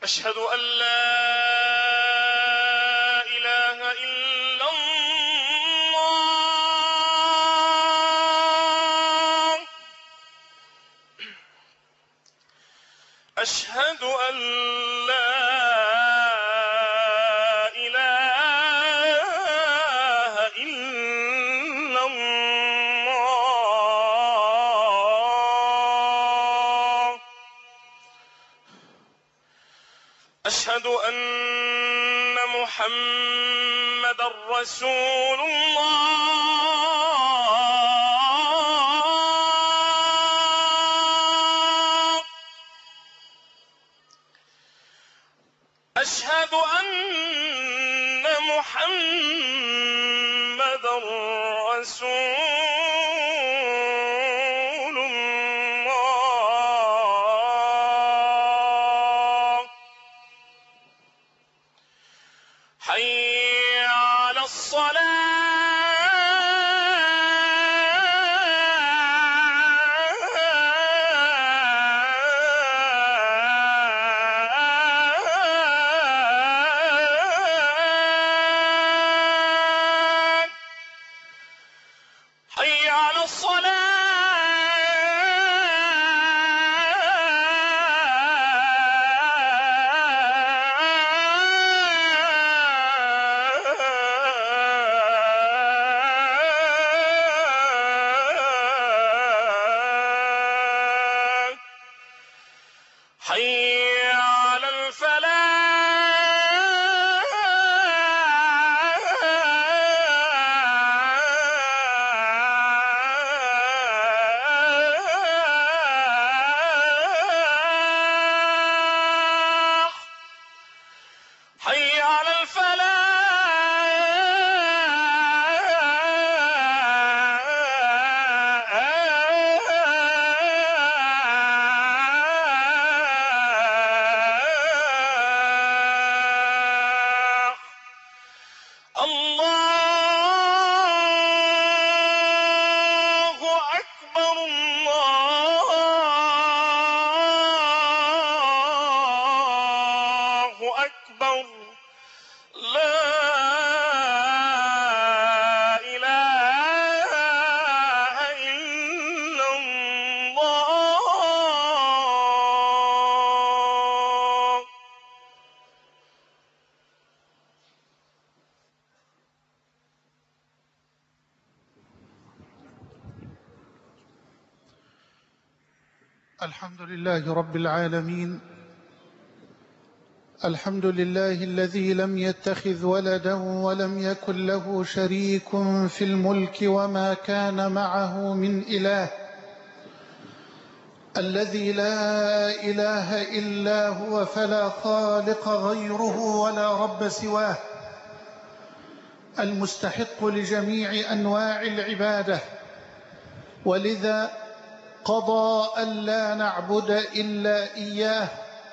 أشهد أن لا إله إلا الله. أشهد أن لا إله إلا الله. أشهد أن محمدًا رسول الله. أشهد أن محمدًا رسول الله. حي على الصلاة. حي على الصلاة. حي على الفلاح. حي على الفلاح. الله أكبر. الله أكبر. لا إله إلا الله. الحمد لله رب العالمين. الحمد لله الذي لم يتخذ ولدا ولم يكن له شريك في الملك وما كان معه من إله، الذي لا إله إلا هو فلا خالق غيره ولا رب سواه، المستحق لجميع أنواع العبادة، ولذا قضى ألا نعبد إلا إياه،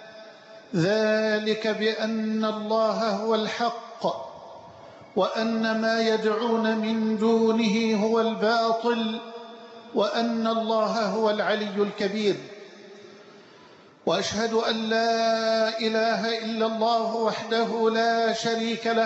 ذلك بأن الله هو الحق وأن ما يدعون من دونه هو الباطل وأن الله هو العلي الكبير. وأشهد أن لا إله إلا الله وحده لا شريك له،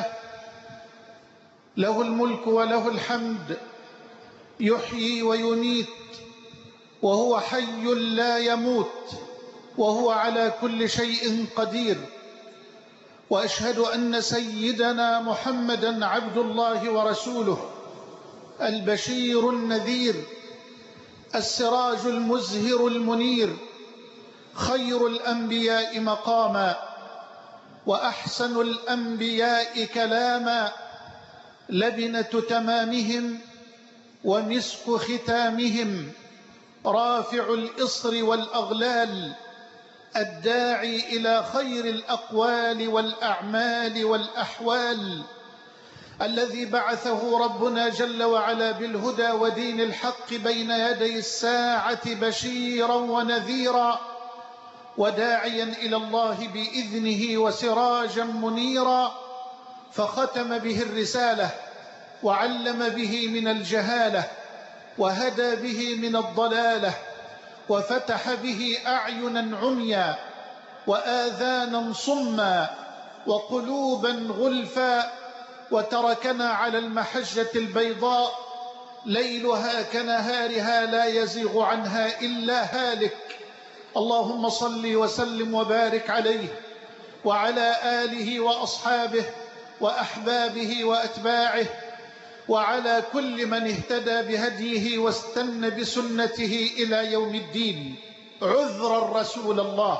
له الملك وله الحمد، يحيي ويميت وهو حي لا يموت وهو على كل شيء قدير. وأشهد أن سيدنا محمدًا عبد الله ورسوله، البشير النذير، السراج المزهر المنير، خير الأنبياء مقاما وأحسن الأنبياء كلاما، لبنة تمامهم ومسك ختامهم، رافع الإصر والأغلال، الداعي إلى خير الأقوال والأعمال والأحوال، الذي بعثه ربنا جل وعلا بالهدى ودين الحق بين يدي الساعة بشيرا ونذيرا وداعيا إلى الله بإذنه وسراجا منيرا، فختم به الرسالة وعلم به من الجهالة وهدى به من الضلالة وفتح به أعينا عميا وآذانا صما وقلوبا غلفا، وتركنا على المحجة البيضاء ليلها كنهارها لا يزيغ عنها إلا هالك. اللهم صل وسلم وبارك عليه وعلى آله وأصحابه وأحبابه وأتباعه وعلى كل من اهتدى بهديه واستنى بسنته إلى يوم الدين. عذرا رسول الله،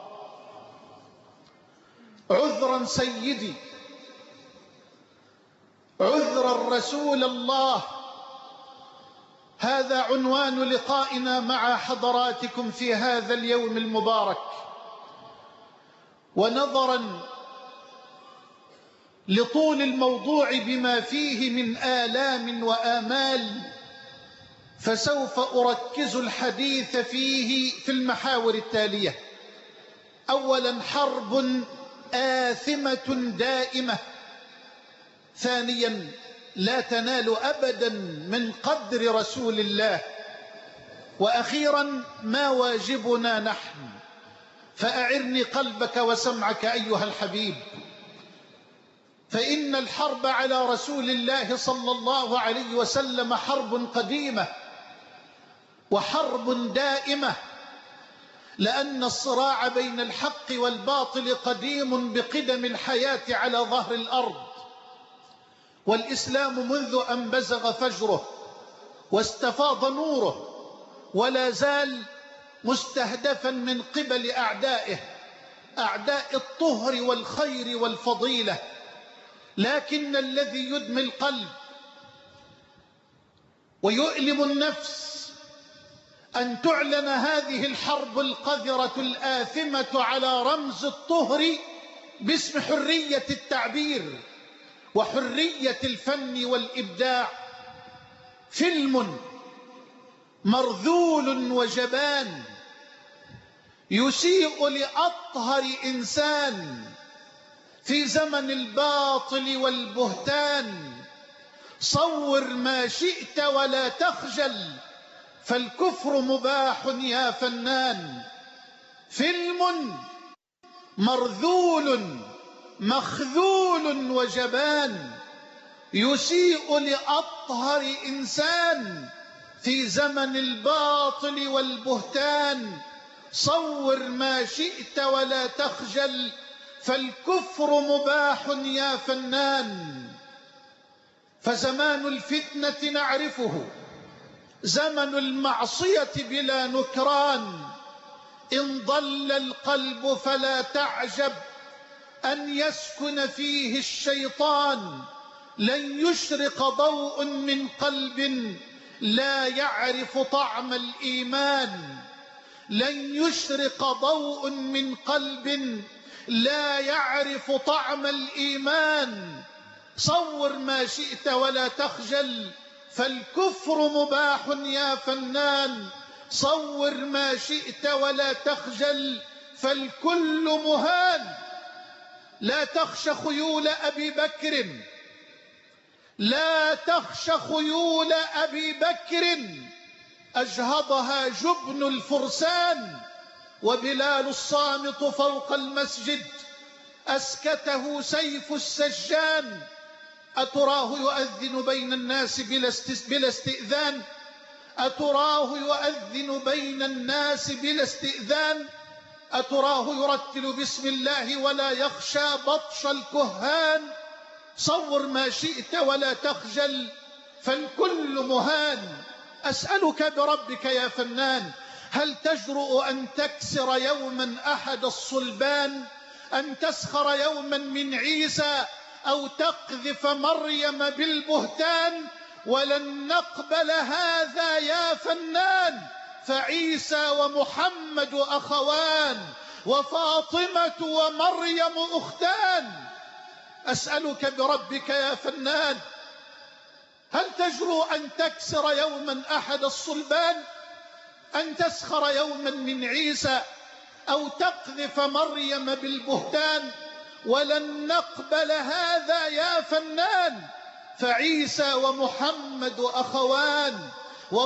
عذرا سيدي، عذرا رسول الله. هذا عنوان لقائنا مع حضراتكم في هذا اليوم المبارك. ونظرا لطول الموضوع بما فيه من آلام وآمال، فسوف أركز الحديث فيه في المحاور التالية. أولا، حرب آثمة دائمة. ثانيا، لا تنال أبدا من قدر رسول الله. وأخيرا، ما واجبنا نحن؟ فأعرني قلبك وسمعك أيها الحبيب، فإن الحرب على رسول الله صلى الله عليه وسلم حرب قديمة وحرب دائمة، لأن الصراع بين الحق والباطل قديم بقدم الحياة على ظهر الأرض. والإسلام منذ أن بزغ فجره واستفاض نوره ولا زال مستهدفا من قبل أعدائه، أعداء الطهر والخير والفضيلة. لكن الذي يدمي القلب ويؤلم النفس أن تعلن هذه الحرب القذرة الآثمة على رمز الطهر باسم حرية التعبير وحرية الفن والإبداع. فيلم مرذول وجبان يسيء لأطهر إنسان في زمن الباطل والبهتان. صور ما شئت ولا تخجل، فالكفر مباح يا فنان. فيلم مرذول مخذول وجبان يسيء لأطهر إنسان في زمن الباطل والبهتان. صور ما شئت ولا تخجل، فالكفر مباح يا فنان. فزمان الفتنة نعرفه، زمن المعصية بلا نكران. إن ضل القلب فلا تعجب أن يسكن فيه الشيطان. لن يشرق ضوء من قلب لا يعرف طعم الإيمان. لن يشرق ضوء من قلب لا يعرف طعم الإيمان. صور ما شئت ولا تخجل، فالكفر مباح يا فنان. صور ما شئت ولا تخجل، فالكل مهان. لا تخش خيول أبي بكر، لا تخش خيول أبي بكر، أجهضها جبن الفرسان. وبلال الصامت فوق المسجد أسكته سيف السجان. أتراه يؤذن بين الناس بلا استئذان؟ أتراه يؤذن بين الناس بلا استئذان؟ أتراه يرتل بسم الله ولا يخشى بطش الكهان؟ صور ما شئت ولا تخجل، فالكل مهان. أسألك بربك يا فنان، هل تجرؤ أن تكسر يوما أحد الصلبان؟ أن تسخر يوما من عيسى أو تقذف مريم بالبهتان؟ ولن نقبل هذا يا فنان، فعيسى ومحمد أخوان وفاطمة ومريم أختان. أسألك بربك يا فنان، هل تجرؤ أن تكسر يوما أحد الصلبان؟ أن تسخر يوما من عيسى أو تقذف مريم بالبهتان؟ ولن نقبل هذا يا فنان، فعيسى ومحمد أخوان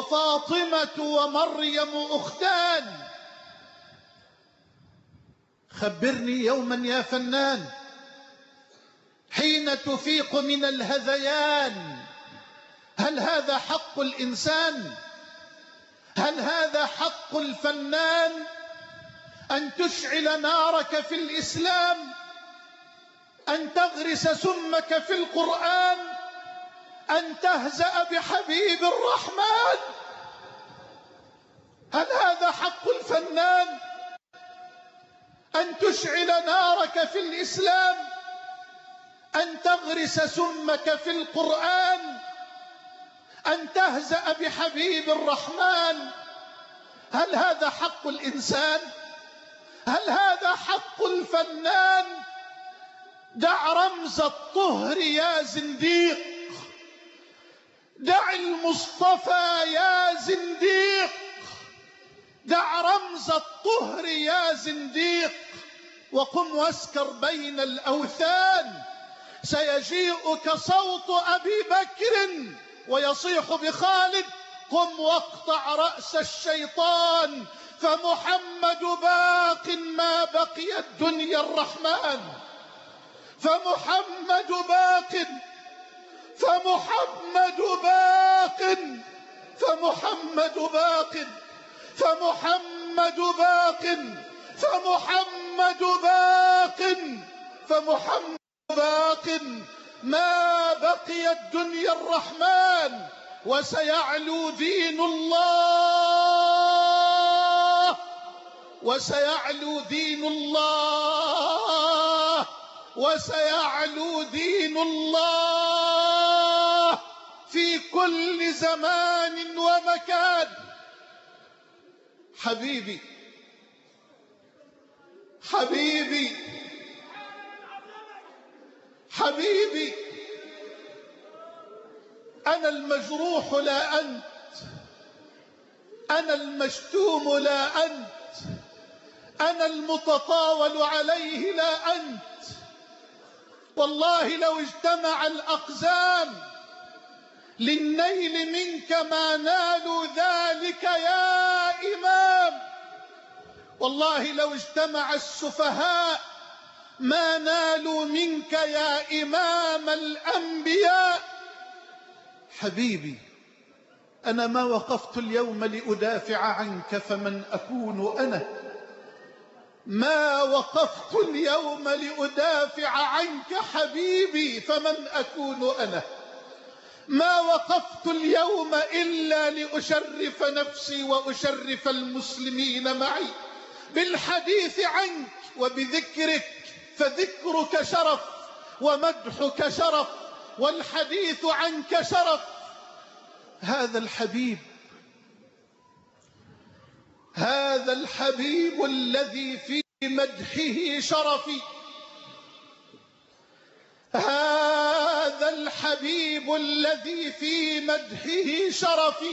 وفاطمة ومريم أختان. خبرني يوما يا فنان حين تفيق من الهذيان، هل هذا حق الإنسان؟ هل هذا حق الفنان أن تشعل نارك في الإسلام، أن تغرس سمك في القرآن، أن تهزأ بحبيب الرحمن؟ هل هذا حق الفنان أن تشعل نارك في الإسلام، أن تغرس سمك في القرآن، أن تهزأ بحبيب الرحمن؟ هل هذا حق الإنسان؟ هل هذا حق الفنان؟ دع رمز الطهر يا زنديق، دع المصطفى يا زنديق، دع رمز الطهر يا زنديق، وقم واسكر بين الأوثان. سيجيئك صوت أبي بكر ويصيح بخالد: قم واقطع رأس الشيطان، فمحمد باق ما بقي الدنيا الرحمن. فمحمد باق، فمحمد باق، فمحمد باق، فمحمد باق، فمحمد باق، فمحمد باق ما بقي الدنيا الرحمن. وسيعلو دين الله، وسيعلو دين الله، وسيعلو دين الله في كل زمان ومكان. حبيبي حبيبي حبيبي، أنا المجروح لا أنت، أنا المشتوم لا أنت، أنا المتطاول عليه لا أنت. والله لو اجتمع الأقزام للنيل منك ما نالوا ذلك يا إمام. والله لو اجتمع السفهاء ما نالوا منك يا إمام الأنبياء. حبيبي، أنا ما وقفت اليوم لأدافع عنك، فمن أكون أنا؟ ما وقفت اليوم لأدافع عنك حبيبي، فمن أكون أنا؟ ما وقفت اليوم إلا لأشرف نفسي وأشرف المسلمين معي بالحديث عنك وبذكرك، فذكرك شرف ومدحك شرف والحديث عنك شرف. هذا الحبيب، هذا الحبيب الذي في مدحه شرفي، هذا الحبيب الذي في مدحه شرفي،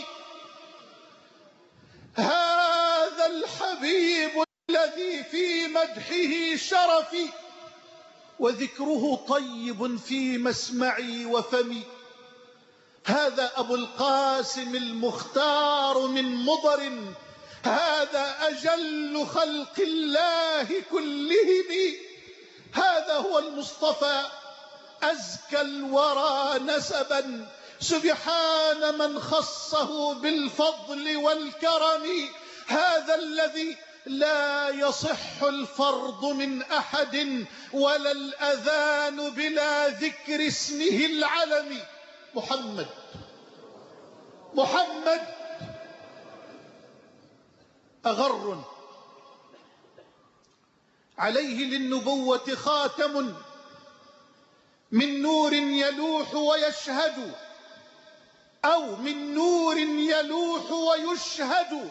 هذا الحبيب الذي في مدحه شرفي، وذكره طيب في مسمعي وفمي. هذا أبو القاسم المختار من مضر، هذا أجل خلق الله كلهم، هذا هو المصطفى أزكى الورى نسبا، سبحان من خصه بالفضل والكرم. هذا الذي لا يصح الفرض من أحد ولا الأذان بلا ذكر اسمه العلم. محمد، محمد أغر عليه للنبوة خاتم من نور يلوح ويشهد، أو من نور يلوح ويشهد.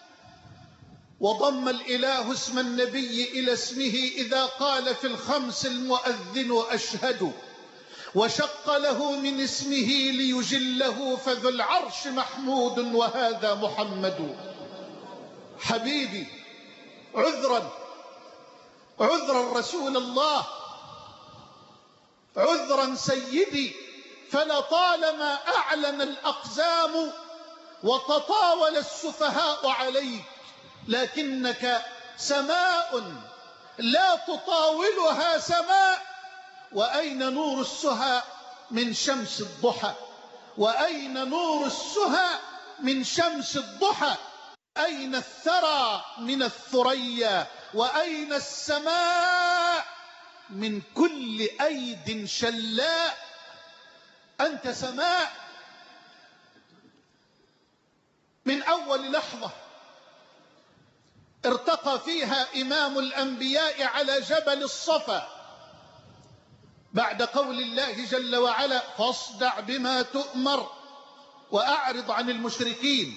وضم الإله اسم النبي إلى اسمه إذا قال في الخمس المؤذن أشهد، وشق له من اسمه ليجله، فذو العرش محمود وهذا محمد. حبيبي، عذرا عذرا رسول الله، عذرا سيدي، فلطالما أعلن الأقزام وتطاول السفهاء عليك، لكنك سماء لا تطاولها سماء. وأين نور السهى من شمس الضحى؟ وأين نور السهى من شمس الضحى؟ أين الثرى من الثريا؟ وأين السماء من كل أيد شلاء؟ أنت سماء من أول لحظة ارتقى فيها إمام الأنبياء على جبل الصفا بعد قول الله جل وعلا: فاصدع بما تؤمر وأعرض عن المشركين،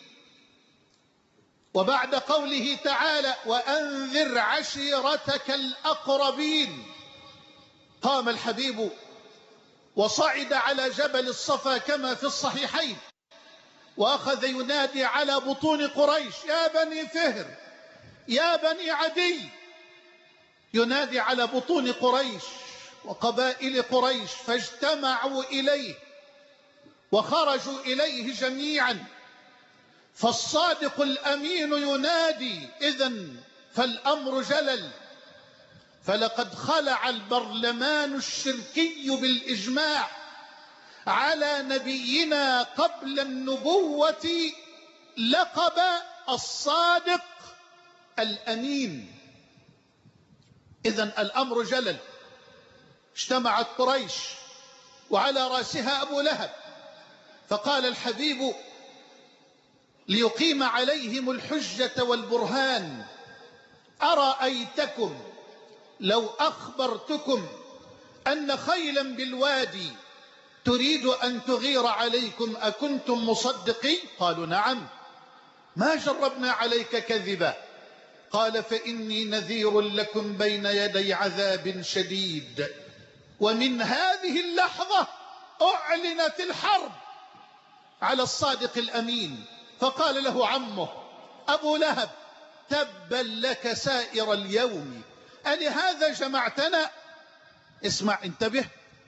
وبعد قوله تعالى: وأنذر عشيرتك الأقربين. قام الحبيب وصعد على جبل الصفا كما في الصحيحين، وأخذ ينادي على بطون قريش: يا بني فهر، يا بني عدي. ينادي على بطون قريش وقبائل قريش، فاجتمعوا إليه وخرجوا إليه جميعا. فالصادق الأمين ينادي: إذن فالأمر جلل، فلقد خلع البرلمان الشركي بالإجماع على نبينا قبل النبوة لقب الصادق الأمين. إذن الأمر جلل. اجتمعت قريش وعلى رأسها أبو لهب، فقال الحبيب ليقيم عليهم الحجة والبرهان: أرأيتكم لو أخبرتكم أن خيلا بالوادي تريد أن تغير عليكم أكنتم مصدقين؟ قالوا: نعم، ما جربنا عليك كذبا. قال: فإني نذير لكم بين يدي عذاب شديد. ومن هذه اللحظة أعلنت الحرب على الصادق الأمين. فقال له عمه أبو لهب: تبا لك سائر اليوم، ألهذا جمعتنا؟ اسمع، انتبه.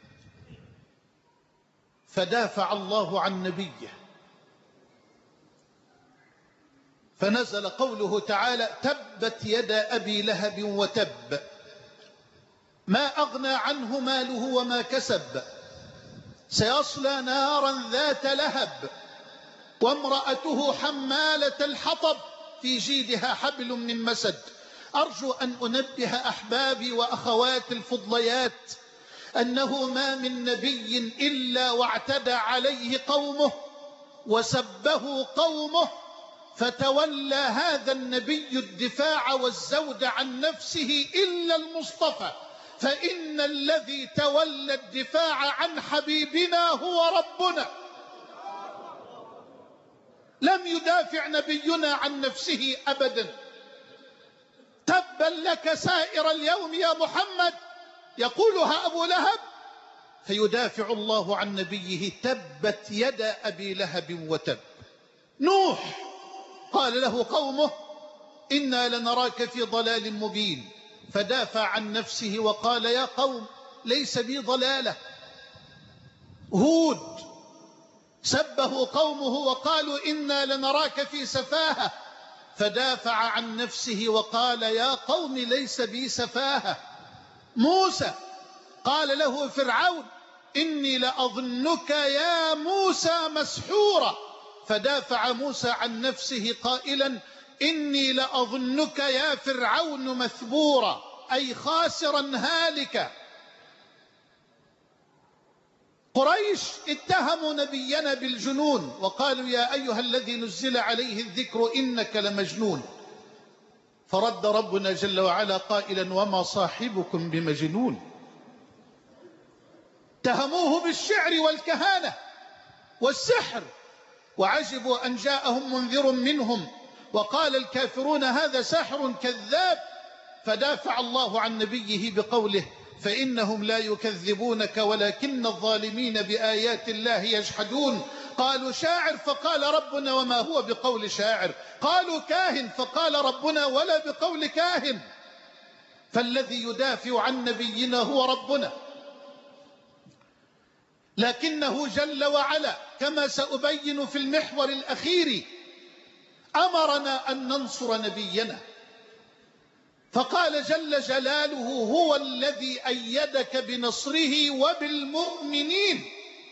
فدافع الله عن نبيه، فنزل قوله تعالى: تبت يدا أبي لهب وتب، ما أغنى عنه ماله وما كسب، سيصلى نارا ذات لهب، وامرأته حمالة الحطب، في جيدها حبل من مسد. أرجو أن أنبه أحبابي وأخواتي الفضليات أنه ما من نبي إلا واعتدى عليه قومه وسبه قومه، فتولى هذا النبي الدفاع والزود عن نفسه إلا المصطفى، فإن الذي تولى الدفاع عن حبيبنا هو ربنا. لم يدافع نبينا عن نفسه أبدا. تبا لك سائر اليوم يا محمد، يقولها أبو لهب، فيدافع الله عن نبيه: تبت يدا أبي لهب وتب. نوح قال له قومه: إنا لنراك في ضلال مبين، فدافع عن نفسه وقال: يا قوم ليس بي ضلالة. هود سبه قومه وقالوا: إنا لنراك في سفاهة، فدافع عن نفسه وقال: يا قوم ليس بي سفاهة. موسى قال له فرعون: إني لأظنك يا موسى مسحورا، فدافع موسى عن نفسه قائلا: إني لأظنك يا فرعون مثبورا، أي خاسرا هالكا. قريش اتهموا نبينا بالجنون وقالوا: يا أيها الذي نزل عليه الذكر إنك لمجنون. فرد ربنا جل وعلا قائلا: وما صاحبكم بمجنون. اتهموه بالشعر والكهانة والسحر، وعجبوا أن جاءهم منذر منهم وقال الكافرون: هذا ساحر كذاب. فدافع الله عن نبيه بقوله: فإنهم لا يكذبونك ولكن الظالمين بآيات الله يجحدون. قالوا: شاعر، فقال ربنا: وما هو بقول شاعر. قالوا: كاهن، فقال ربنا: ولا بقول كاهن. فالذي يدافع عن نبينا هو ربنا، لكنه جل وعلا كما سأبين في المحور الأخير أمرنا أن ننصر نبينا، فقال جل جلاله: هو الذي أيدك بنصره وبالمؤمنين.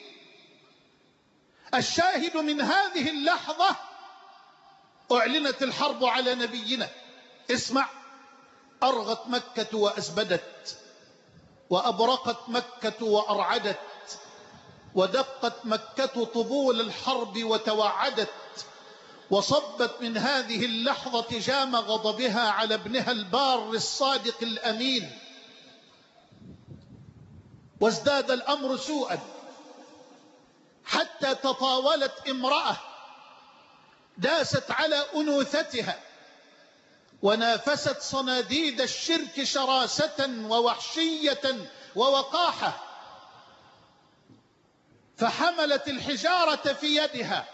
الشاهد من هذه اللحظة: أعلنت الحرب على نبينا. اسمع: أرغت مكة وأزبدت، وأبرقت مكة وأرعدت، ودقت مكة طبول الحرب وتوعدت، وصبت من هذه اللحظة جام غضبها على ابنها البار الصادق الأمين. وازداد الأمر سوءا حتى تطاولت امرأة داست على أنوثتها ونافست صناديد الشرك شراسة ووحشية ووقاحة، فحملت الحجارة في يدها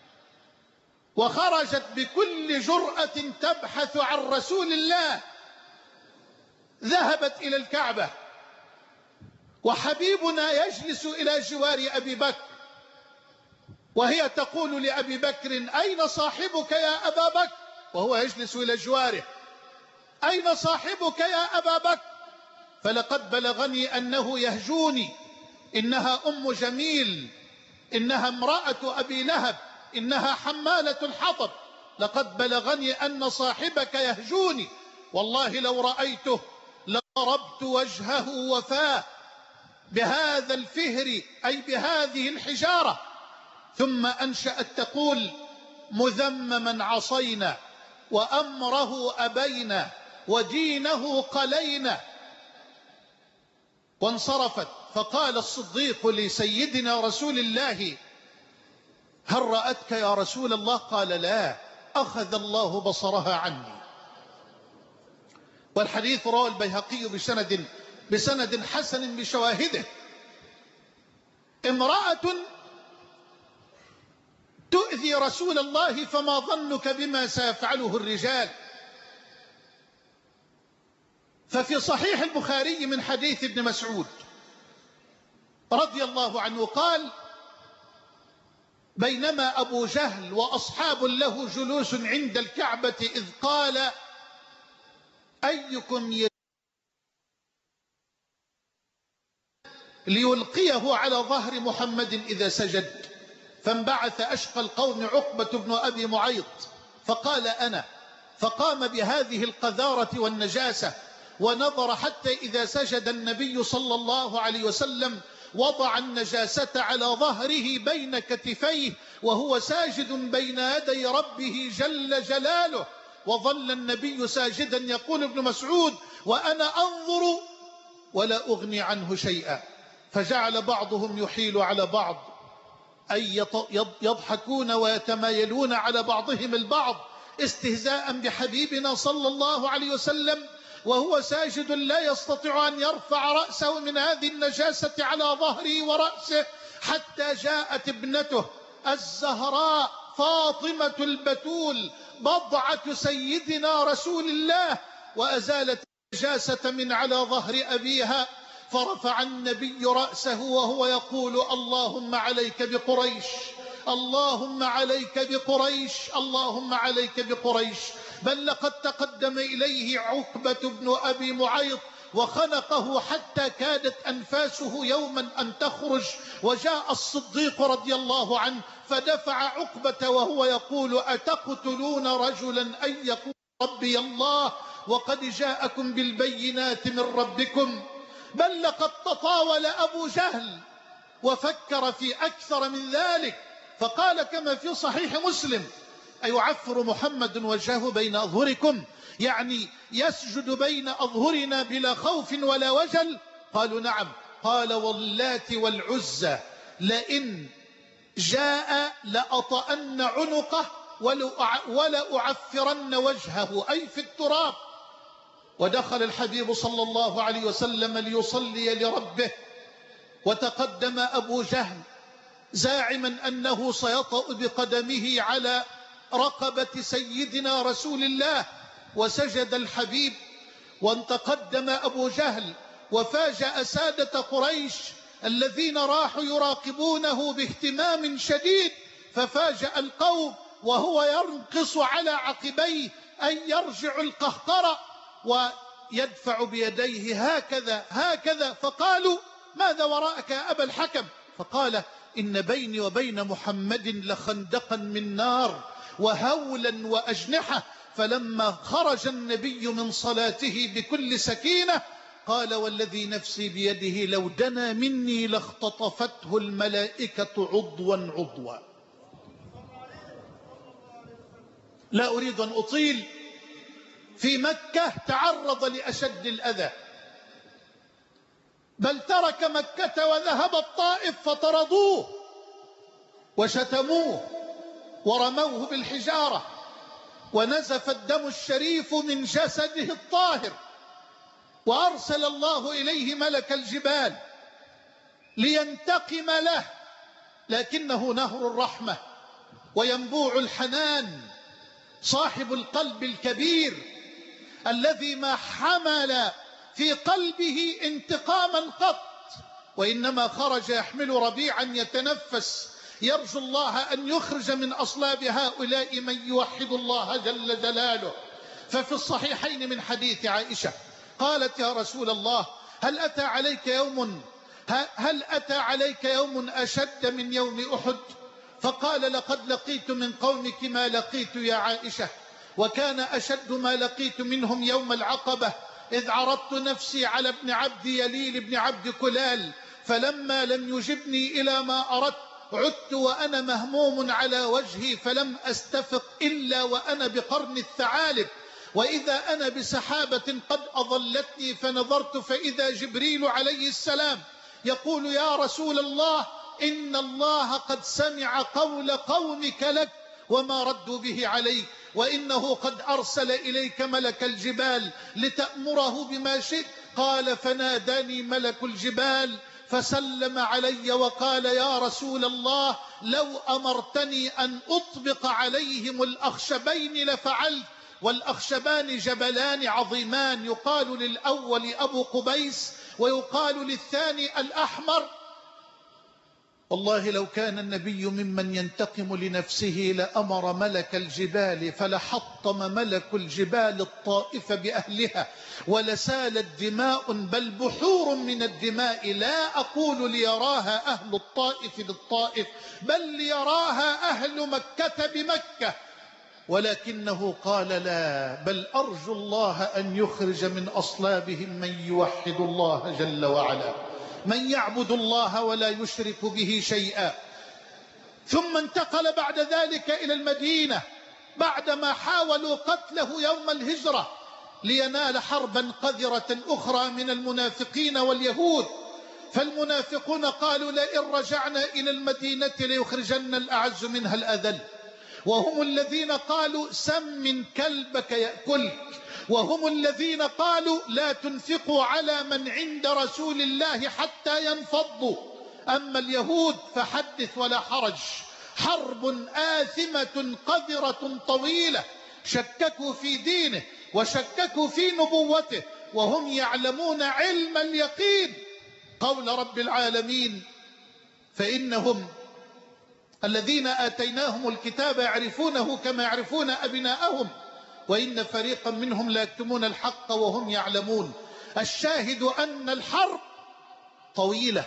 وخرجت بكل جرأة تبحث عن رسول الله. ذهبت إلى الكعبة وحبيبنا يجلس إلى جوار أبي بكر، وهي تقول لأبي بكر: أين صاحبك يا أبا بكر؟ وهو يجلس إلى جواره: أين صاحبك يا أبا بكر؟ فلقد بلغني أنه يهجوني، إنها أم جميل، إنها امرأة أبي لهب، إنها حمالة الحطب، لقد بلغني أن صاحبك يهجوني، والله لو رأيته لضربت وجهه وفاه بهذا الفهر، أي بهذه الحجارة. ثم أنشأت تقول: مذمما عصينا، وأمره أبينا، ودينه قلينا. وانصرفت. فقال الصديق لسيدنا رسول الله: هل رأتك يا رسول الله؟ قال: لا، أخذ الله بصرها عني. والحديث رواه البيهقي بسند حسن بشواهده. امرأة تؤذي رسول الله، فما ظنك بما سيفعله الرجال؟ ففي صحيح البخاري من حديث ابن مسعود رضي الله عنه قال: بينما أبو جهل وأصحاب له جلوس عند الكعبة إذ قال: أيكم ليلقيه على ظهر محمد إذا سجد؟ فانبعث أشقى القوم عقبة بن أبي معيط فقال: أنا. فقام بهذه القذارة والنجاسة ونظر حتى إذا سجد النبي صلى الله عليه وسلم وضع النجاسة على ظهره بين كتفيه وهو ساجد بين يدي ربه جل جلاله، وظل النبي ساجدا. يقول ابن مسعود: وأنا أنظر ولا أغني عنه شيئا. فجعل بعضهم يحيل على بعض، أي يضحكون ويتمايلون على بعضهم البعض استهزاء بحبيبنا صلى الله عليه وسلم وهو ساجد لا يستطيع أن يرفع رأسه من هذه النجاسة على ظهره ورأسه، حتى جاءت ابنته الزهراء فاطمة البتول بضعة سيدنا رسول الله وأزالت النجاسة من على ظهر أبيها، فرفع النبي رأسه وهو يقول: اللهم عليك بقريش، اللهم عليك بقريش، اللهم عليك بقريش. بل لقد تقدم إليه عقبة بن أبي معيط وخنقه حتى كادت أنفاسه يوما أن تخرج، وجاء الصديق رضي الله عنه فدفع عقبة وهو يقول: أتقتلون رجلا أن يقول ربي الله وقد جاءكم بالبينات من ربكم؟ بل لقد تطاول أبو جهل وفكر في أكثر من ذلك، فقال كما في صحيح مسلم: أيعفر محمد وجهه بين أظهركم؟ يعني يسجد بين أظهرنا بلا خوف ولا وجل؟ قالوا: نعم. قال: واللات والعزى لئن جاء لأطأن عنقه ولأعفرن وجهه، أي في التراب. ودخل الحبيب صلى الله عليه وسلم ليصلي لربه، وتقدم أبو جهل زاعما أنه سيطأ بقدمه على رقبة سيدنا رسول الله، وسجد الحبيب. وتقدم أبو جهل وفاجأ سادة قريش الذين راحوا يراقبونه باهتمام شديد، ففاجأ القوم وهو يرقص على عقبيه، أي يرجع القهقرة، ويدفع بيديه هكذا هكذا، فقالوا ماذا وراءك يا أبا الحكم؟ فقال إن بيني وبين محمد لخندقا من نار وهولا وأجنحة، فلما خرج النبي من صلاته بكل سكينة قال والذي نفسي بيده لو دنا مني لاختطفته الملائكة عضوا عضوا. لا أريد أن أطيل. في مكة تعرض لأشد الأذى، بل ترك مكة وذهب الطائف فطردوه وشتموه ورموه بالحجارة ونزف الدم الشريف من جسده الطاهر، وأرسل الله إليه ملك الجبال لينتقم له، لكنه نهر الرحمة وينبوع الحنان، صاحب القلب الكبير الذي ما حمل في قلبه انتقاما قط، وإنما خرج يحمل ربيعا يتنفس يرجو الله أن يخرج من أصلاب هؤلاء من يوحد الله جل جلاله. ففي الصحيحين من حديث عائشة قالت يا رسول الله هل أتى عليك يوم أشد من يوم أحد؟ فقال لقد لقيت من قومك ما لقيت يا عائشة، وكان أشد ما لقيت منهم يوم العقبة، إذ عرضت نفسي على ابن عبد يليل بن عبد كلال، فلما لم يجبني إلى ما أردت عدت وأنا مهموم على وجهي، فلم أستفق إلا وأنا بقرن الثعالب، وإذا أنا بسحابة قد أظلتني فنظرت فإذا جبريل عليه السلام يقول يا رسول الله إن الله قد سمع قول قومك لك وما ردوا به عليك، وإنه قد أرسل إليك ملك الجبال لتأمره بما شئت. قال فناداني ملك الجبال فسلم علي وقال يا رسول الله لو أمرتني أن أطبق عليهم الأخشبين لفعلت، والأخشبان جبلان عظيمان، يقال للأول أبو قبيس ويقال للثاني الأحمر. والله لو كان النبي ممن ينتقم لنفسه لأمر ملك الجبال فلحطم ملك الجبال الطائف بأهلها ولسالت دماء بل بحور من الدماء، لا أقول ليراها أهل الطائف بالطائف بل ليراها أهل مكة بمكة، ولكنه قال لا، بل أرجو الله أن يخرج من أصلابهم من يوحد الله جل وعلا، من يعبد الله ولا يشرك به شيئا. ثم انتقل بعد ذلك إلى المدينة بعدما حاولوا قتله يوم الهجرة لينال حربا قذرة أخرى من المنافقين واليهود، فالمنافقون قالوا لئن رجعنا إلى المدينة ليخرجن الأعز منها الأذل، وهم الذين قالوا سمن كلبك يأكلك، وهم الذين قالوا لا تنفقوا على من عند رسول الله حتى ينفضوا. أما اليهود فحدث ولا حرج، حرب آثمة قذرة طويلة، شككوا في دينه وشككوا في نبوته وهم يعلمون علم اليقين قول رب العالمين فإنهم الذين آتيناهم الكتاب يعرفونه كما يعرفون أبناءهم وإن فريقا منهم لا يكتمون الحق وهم يعلمون. الشاهد أن الحرب طويلة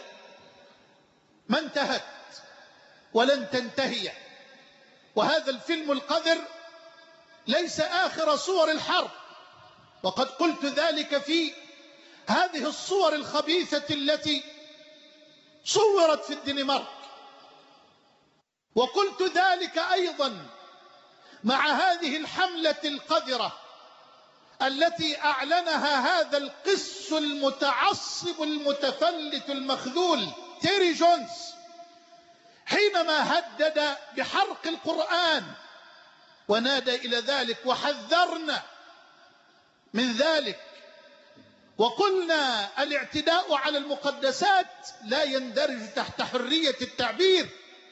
ما انتهت ولن تنتهي، وهذا الفيلم القذر ليس آخر صور الحرب، وقد قلت ذلك في هذه الصور الخبيثة التي صورت في الدنمارك، وقلت ذلك أيضا مع هذه الحملة القذرة التي أعلنها هذا القس المتعصب المتفلت المخذول تيري جونز حينما هدد بحرق القرآن ونادى إلى ذلك، وحذرنا من ذلك وقلنا الاعتداء على المقدسات لا يندرج تحت حرية التعبير،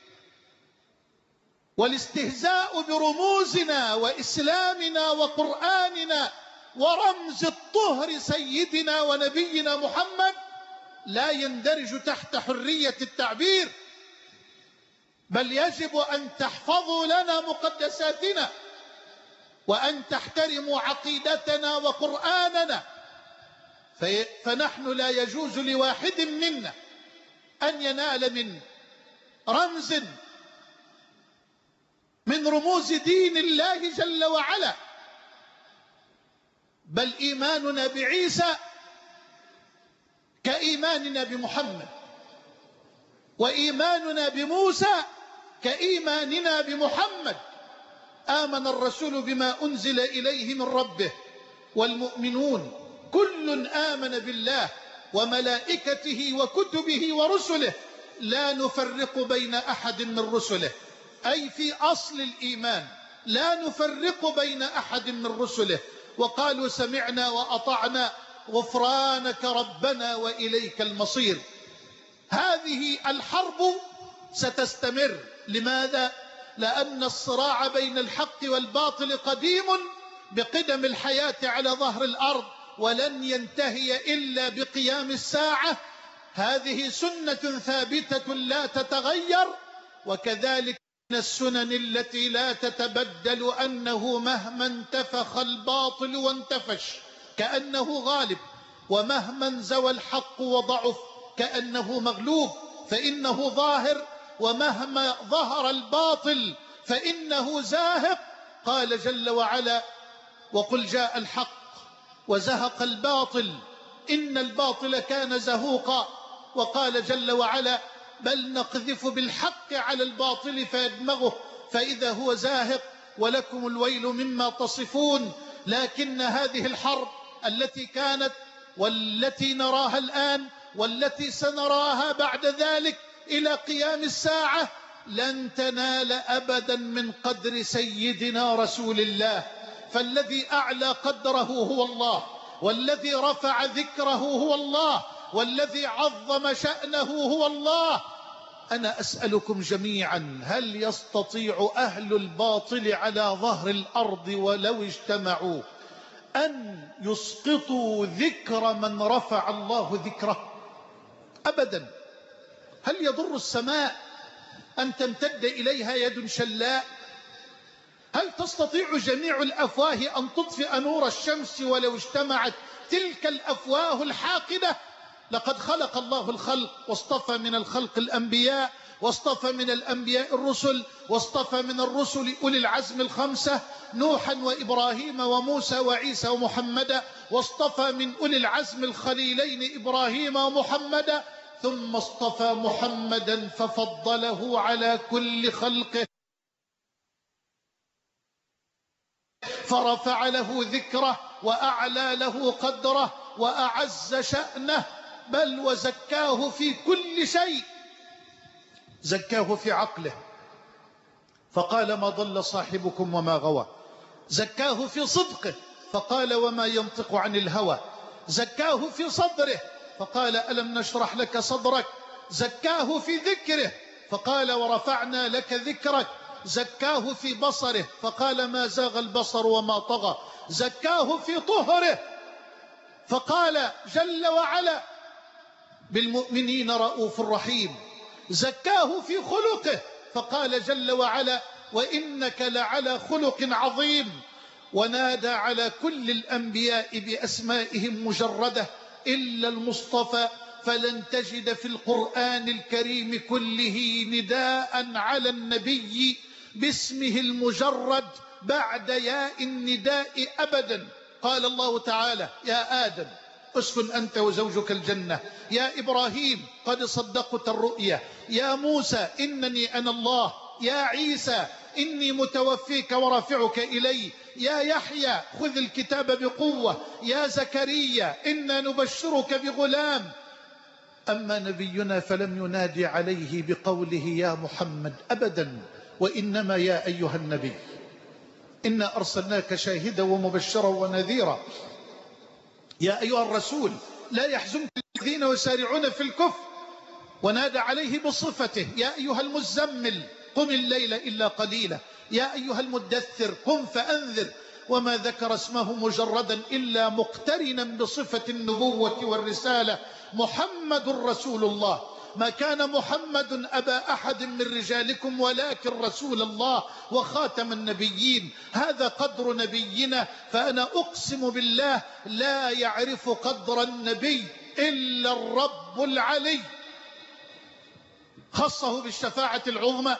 والاستهزاء برموزنا وإسلامنا وقرآننا ورمز الطهر سيدنا ونبينا محمد لا يندرج تحت حرية التعبير، بل يجب أن تحفظوا لنا مقدساتنا. وأن تحترموا عقيدتنا وقرآننا، فنحن لا يجوز لواحد منا أن ينال من رمز من رموز دين الله جل وعلا، بل إيماننا بعيسى كإيماننا بمحمد، وإيماننا بموسى كإيماننا بمحمد. آمن الرسول بما أنزل إليه من ربه والمؤمنون كل آمن بالله وملائكته وكتبه ورسله لا نفرق بين أحد من رسله، أي في أصل الإيمان لا نفرق بين أحد من رسله. وقالوا سمعنا وأطعنا غفرانك ربنا وإليك المصير. هذه الحرب ستستمر. لماذا؟ لأن الصراع بين الحق والباطل قديم بقدم الحياة على ظهر الأرض، ولن ينتهي إلا بقيام الساعة. هذه سنة ثابتة لا تتغير، وكذلك من السنن التي لا تتبدل أنه مهما انتفخ الباطل وانتفش كأنه غالب، ومهما انزوى الحق وضعف كأنه مغلوب فإنه ظاهر، ومهما ظهر الباطل فإنه زاهق. قال جل وعلا: وقل جاء الحق وزهق الباطل إن الباطل كان زهوقا. وقال جل وعلا: بل نقذف بالحق على الباطل فيدمغه فإذا هو زاهق ولكم الويل مما تصفون. لكن هذه الحرب التي كانت والتي نراها الآن والتي سنراها بعد ذلك إلى قيام الساعة لن تنال أبدا من قدر سيدنا رسول الله. فالذي أعلى قدره هو الله، والذي رفع ذكره هو الله، والذي عظم شأنه هو الله. أنا أسألكم جميعا: هل يستطيع أهل الباطل على ظهر الأرض ولو اجتمعوا أن يسقطوا ذكر من رفع الله ذكره؟ أبدا. هل يضر السماء أن تمتد إليها يد شلاء؟ هل تستطيع جميع الأفواه أن تطفئ نور الشمس ولو اجتمعت تلك الأفواه الحاقدة؟ لقد خلق الله الخلق، واصطفى من الخلق الأنبياء، واصطفى من الأنبياء الرسل، واصطفى من الرسل أولي العزم الخمسة: نوحا وإبراهيم وموسى وعيسى ومحمدا، واصطفى من أولي العزم الخليلين إبراهيم ومحمدا، ثم اصطفى محمدا ففضله على كل خلقه فرفع له ذكره وأعلى له قدره وأعز شأنه، بل وزكاه في كل شيء. زكاه في عقله فقال: ما ضل صاحبكم وما غوى. زكاه في صدقه فقال: وما ينطق عن الهوى. زكاه في صدره فقال: ألم نشرح لك صدرك. زكاه في ذكره فقال: ورفعنا لك ذكرك. زكاه في بصره فقال: ما زاغ البصر وما طغى. زكاه في طهره فقال جل وعلا: بالمؤمنين رؤوف رحيم. زكاه في خلقه فقال جل وعلا: وإنك لعلى خلق عظيم. ونادى على كل الأنبياء بأسمائهم مجردة إلا المصطفى، فلن تجد في القرآن الكريم كله نداء على النبي باسمه المجرد بعد ياء النداء أبدا. قال الله تعالى: يا آدم اسكن أنت وزوجك الجنة. يا إبراهيم قد صدقت الرؤيا. يا موسى إنني أنا الله. يا عيسى إني متوفيك ورافعك إلي. يا يحيى خذ الكتاب بقوة. يا زكريا إنا نبشرك بغلام. أما نبينا فلم ينادي عليه بقوله يا محمد أبدا، وإنما يا أيها النبي إنا أرسلناك شاهدا ومبشرا ونذيرا. يا أيها الرسول لا يحزنك الذين يسارعون في الكفر. ونادى عليه بصفته: يا أيها المزمل قم الليل إلا قليلا. يا أيها المدثر قم فأنذر. وما ذكر اسمه مجردا إلا مقترنا بصفة النبوة والرسالة: محمد رسول الله. ما كان محمد أبا أحد من رجالكم ولكن رسول الله وخاتم النبيين. هذا قدر نبينا. فأنا أقسم بالله لا يعرف قدر النبي إلا الرب العلي. خصه بالشفاعة العظمى،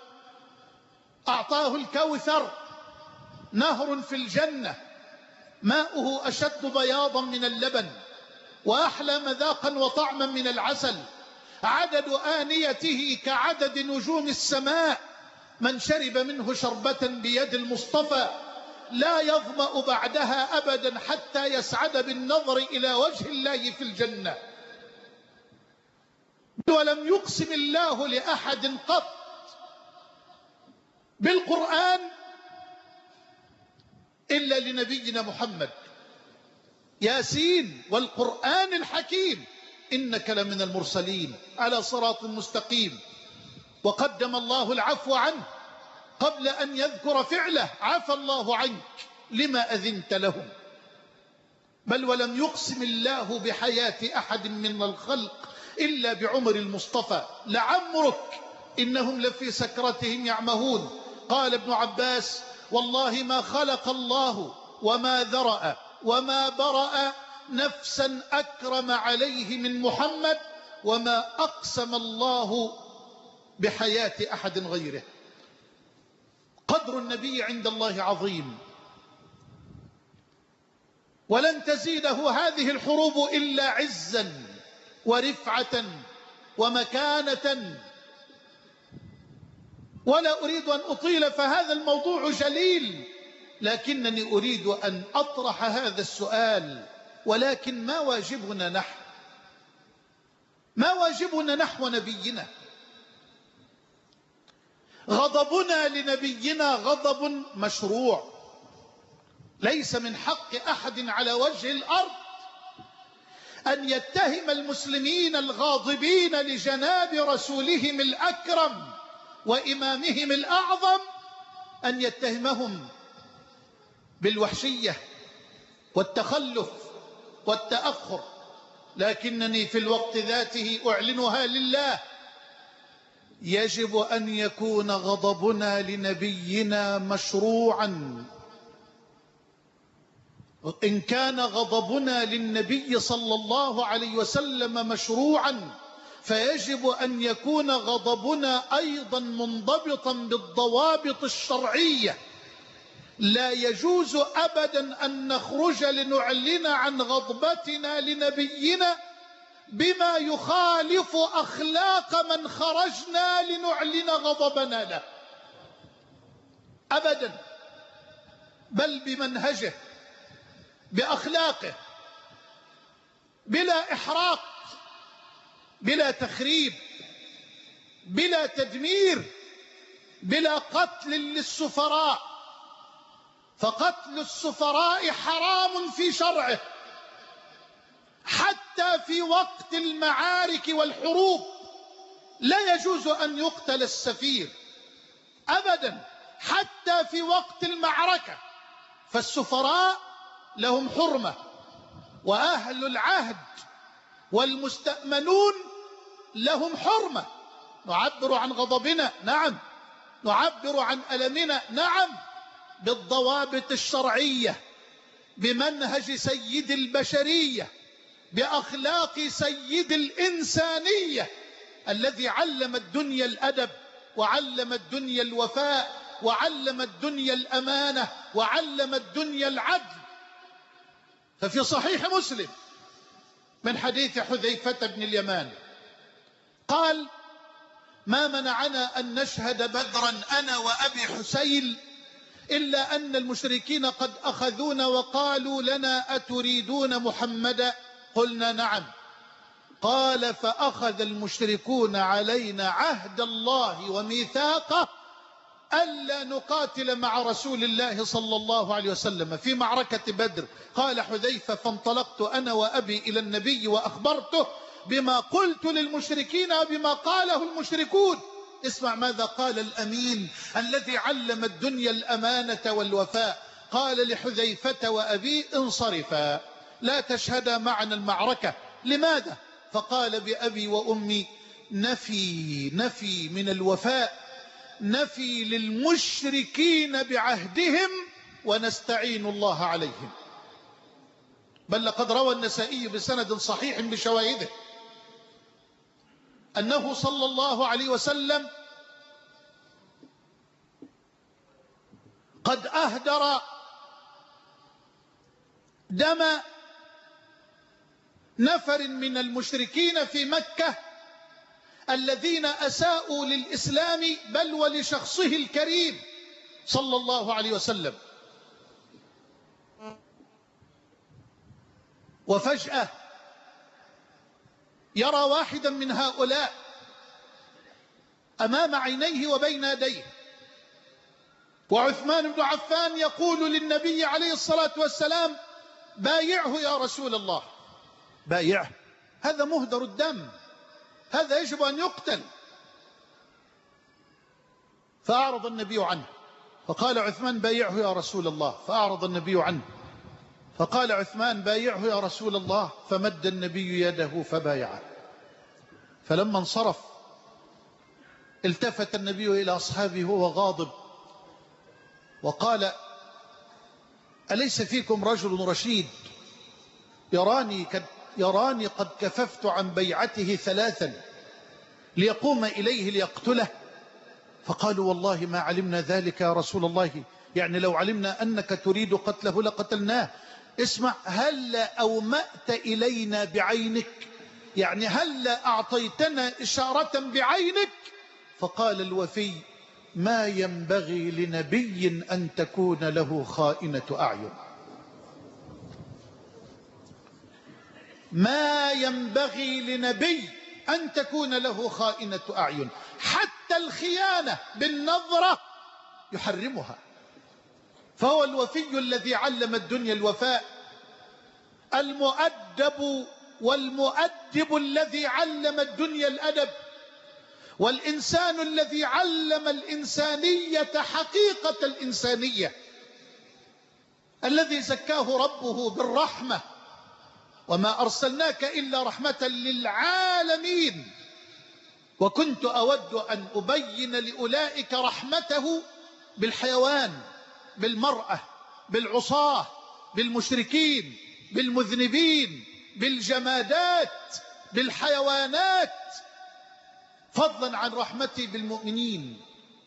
أعطاه الكوثر، نهر في الجنة ماؤه أشد بياضا من اللبن وأحلى مذاقا وطعما من العسل، عدد آنيته كعدد نجوم السماء، من شرب منه شربة بيد المصطفى لا يظمأ بعدها أبدا حتى يسعد بالنظر إلى وجه الله في الجنة. ولم يقسم الله لأحد قط بالقرآن إلا لنبينا محمد. ياسين والقرآن الحكيم إنك لمن المرسلين على صراط مستقيم. وقدم الله العفو عنه قبل أن يذكر فعله. عفى الله عنك لما أذنت لهم. بل ولم يقسم الله بحياة أحد من الخلق إلا بعمر المصطفى. لعمرك إنهم لفي سكرتهم يعمهون. قال ابن عباس: والله ما خلق الله وما ذرأ وما برأ نفسا أكرم عليه من محمد، وما أقسم الله بحياة أحد غيره. قدر النبي عند الله عظيم، ولن تزيده هذه الحروب إلا عزا ورفعة ومكانة. ولا أريد أن أطيل فهذا الموضوع جليل، لكنني أريد أن أطرح هذا السؤال: ولكن ما واجبنا نحن؟ ما واجبنا نحو نبينا؟ غضبنا لنبينا غضب مشروع. ليس من حق أحد على وجه الأرض أن يتهم المسلمين الغاضبين لجناب رسولهم الأكرم وإمامهم الأعظم أن يتهمهم بالوحشية والتخلف والتأخر. لكنني في الوقت ذاته أعلنها لله: يجب أن يكون غضبنا لنبينا مشروعا. إن كان غضبنا للنبي صلى الله عليه وسلم مشروعا، فيجب أن يكون غضبنا أيضا منضبطا بالضوابط الشرعية. لا يجوز أبدا أن نخرج لنعلن عن غضبتنا لنبينا بما يخالف أخلاق من خرجنا لنعلن غضبنا له أبدا، بل بمنهجه بأخلاقه، بلا إحراق، بلا تخريب، بلا تدمير، بلا قتل للسفراء. فقتل السفراء حرام في شرعه، حتى في وقت المعارك والحروب لا يجوز أن يقتل السفير أبدا، حتى في وقت المعركة. فالسفراء لهم حرمة، وأهل العهد والمستأمنون لهم حرمة. نعبر عن غضبنا، نعم، نعبر عن ألمنا، نعم، بالضوابط الشرعية، بمنهج سيد البشرية، بأخلاق سيد الإنسانية الذي علم الدنيا الأدب، وعلم الدنيا الوفاء، وعلم الدنيا الأمانة، وعلم الدنيا العدل. ففي صحيح مسلم من حديث حذيفة بن اليمان قال: ما منعنا أن نشهد بدرا أنا وأبي حسين إلا أن المشركين قد أخذونا وقالوا لنا: أتريدون محمدا؟ قلنا: نعم. قال: فأخذ المشركون علينا عهد الله وميثاقه ألا نقاتل مع رسول الله صلى الله عليه وسلم في معركة بدر. قال حذيفة: فانطلقت أنا وأبي إلى النبي وأخبرته بما قلت للمشركين وبما قاله المشركون. اسمع ماذا قال الأمين الذي علم الدنيا الأمانة والوفاء. قال لحذيفة وأبي: انصرفا لا تشهدا معنا المعركة. لماذا؟ فقال: بأبي وأمي نفي من الوفاء، نفي للمشركين بعهدهم، ونستعين الله عليهم. بل لقد روى النسائي بسند صحيح بشواهده أنه صلى الله عليه وسلم قد أهدر دم نفر من المشركين في مكة الذين أساءوا للإسلام بل ولشخصه الكريم صلى الله عليه وسلم. وفجأة يرى واحدا من هؤلاء أمام عينيه وبين يديه، وعثمان بن عفان يقول للنبي عليه الصلاة والسلام: بايعه يا رسول الله. بايعه؟ هذا مهدر الدم، هذا يجب أن يقتل. فأعرض النبي عنه، فقال عثمان: بايعه يا رسول الله. فأعرض النبي عنه، فقال عثمان: بايعه يا رسول الله. فمد النبي يده فبايعه. فلما انصرف التفت النبي إلى أصحابه وهو غاضب وقال: أليس فيكم رجل رشيد يراني قد كففت عن بيعته 3 ليقوم إليه ليقتله؟ فقالوا: والله ما علمنا ذلك يا رسول الله، يعني لو علمنا أنك تريد قتله لقتلناه. اسمع، هل أومأت إلينا بعينك؟ يعني هل أعطيتنا إشارة بعينك؟ فقال الوفي: ما ينبغي لنبي أن تكون له خائنة أعين. ما ينبغي لنبي أن تكون له خائنة أعين، حتى الخيانة بالنظرة يحرمها. فهو الوفي الذي علم الدنيا الوفاء، المؤدب والمؤدب الذي علم الدنيا الأدب، والإنسان الذي علم الإنسانية حقيقة الإنسانية، الذي زكاه ربه بالرحمة: وما أرسلناك إلا رحمة للعالمين. وكنت أود أن أبين لأولئك رحمته بالحيوان، بالمرأة، بالعصاة، بالمشركين، بالمذنبين، بالجمادات، بالحيوانات، فضلا عن رحمتي بالمؤمنين.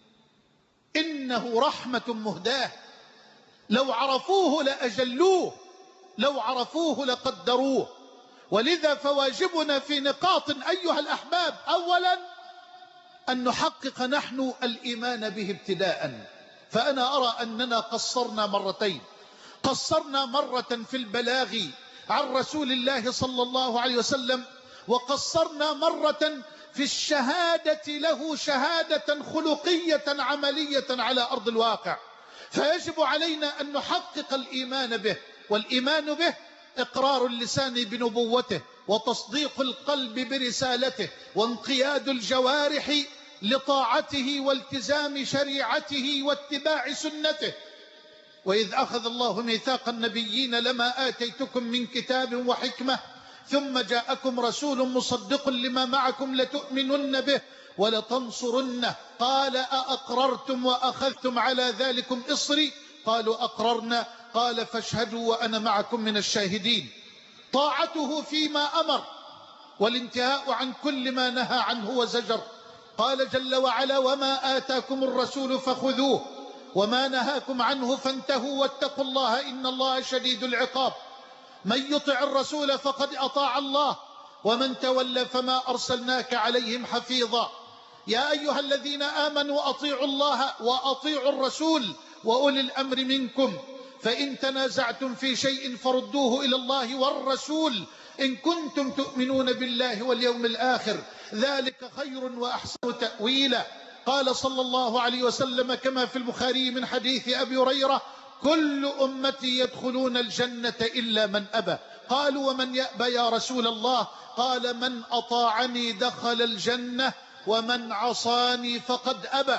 إنه رحمة مهداة، لو عرفوه لأجلوه، لو عرفوه لقدروه. ولذا فواجبنا في نقاط أيها الأحباب: أولا أن نحقق نحن الإيمان به ابتداء. فأنا أرى أننا قصرنا مرتين. قصرنا مرة في البلاغ عن رسول الله صلى الله عليه وسلم، وقصرنا مرة في الشهادة له شهادة خلقية عملية على أرض الواقع. فيجب علينا أن نحقق الإيمان به، والإيمان به إقرار اللسان بنبوته، وتصديق القلب برسالته، وانقياد الجوارح لطاعته والتزام شريعته واتباع سنته. وإذ أخذ الله ميثاق النبيين لما آتيتكم من كتاب وحكمة ثم جاءكم رسول مصدق لما معكم لتؤمنن به ولتنصرنه قال: أأقررتم وأخذتم على ذلكم إصري؟ قالوا: أقررنا. قال: فاشهدوا وأنا معكم من الشاهدين. طاعته فيما أمر، والانتهاء عن كل ما نهى عنه وزجر. قال جل وعلا: وما آتاكم الرسول فخذوه وما نهاكم عنه فانتهوا واتقوا الله إن الله شديد العقاب. من يطع الرسول فقد أطاع الله ومن تولى فما أرسلناك عليهم حفيظا. يا أيها الذين آمنوا أطيعوا الله وأطيعوا الرسول وأولي الأمر منكم، فإن تنازعتم في شيء فردوه إلى الله والرسول إن كنتم تؤمنون بالله واليوم الآخر، ذلك خير وأحسن تأويلا. قال صلى الله عليه وسلم كما في البخاري من حديث أبي هريرة: كل أمتي يدخلون الجنة إلا من أبى. قالوا: ومن يأبى يا رسول الله؟ قال: من أطاعني دخل الجنة ومن عصاني فقد أبى.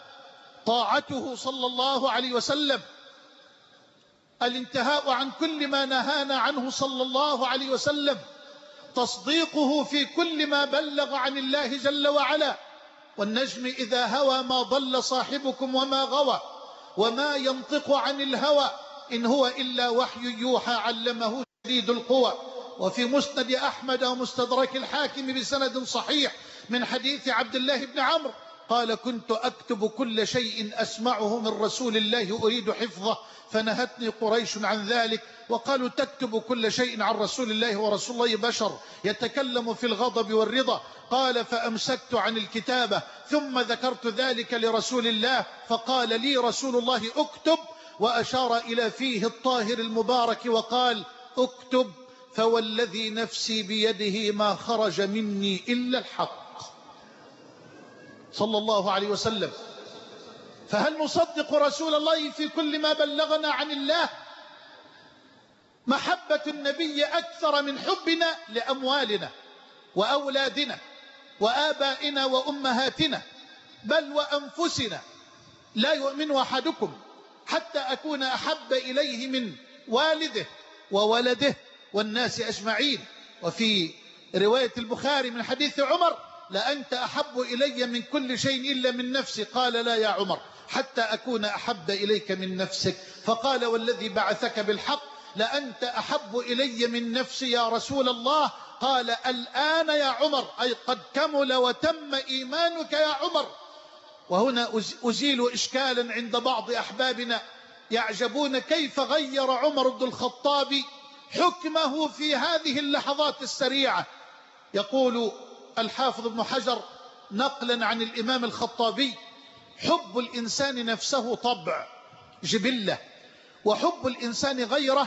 طاعته صلى الله عليه وسلم، الانتهاء عن كل ما نهانا عنه صلى الله عليه وسلم، تصديقه في كل ما بلغ عن الله جل وعلا. والنجم إذا هوى ما ضل صاحبكم وما غوى وما ينطق عن الهوى إن هو إلا وحي يوحى علمه شديد القوى. وفي مسند أحمد ومستدرك الحاكم بسند صحيح من حديث عبد الله بن عمرو قال كنت أكتب كل شيء أسمعه من رسول الله أريد حفظه فنهتني قريش عن ذلك. وقالوا تكتب كل شيء عن رسول الله ورسول الله بشر يتكلم في الغضب والرضا. قال فأمسكت عن الكتابة ثم ذكرت ذلك لرسول الله فقال لي رسول الله اكتب وأشار إلى فيه الطاهر المبارك وقال اكتب فوالذي نفسي بيده ما خرج مني إلا الحق صلى الله عليه وسلم. فهل نصدق رسول الله في كل ما بلغنا عن الله؟ محبة النبي أكثر من حبنا لأموالنا وأولادنا وآبائنا وأمهاتنا بل وأنفسنا. لا يؤمن أحدكم حتى أكون أحب إليه من والده وولده والناس أجمعين. وفي رواية البخاري من حديث عمر لأنت أحب إلي من كل شيء إلا من نفسي. قال لا يا عمر حتى أكون أحب إليك من نفسك. فقال والذي بعثك بالحق لأنت أحب إلي من نفسي يا رسول الله. قال الآن يا عمر أي قد كمل وتم إيمانك يا عمر. وهنا أزيل إشكالا عند بعض أحبابنا يعجبون كيف غير عمر بن الخطاب حكمه في هذه اللحظات السريعة. يقول الحافظ ابن حجر نقلا عن الإمام الخطابي حب الإنسان نفسه طبع جبلة وحب الإنسان غيره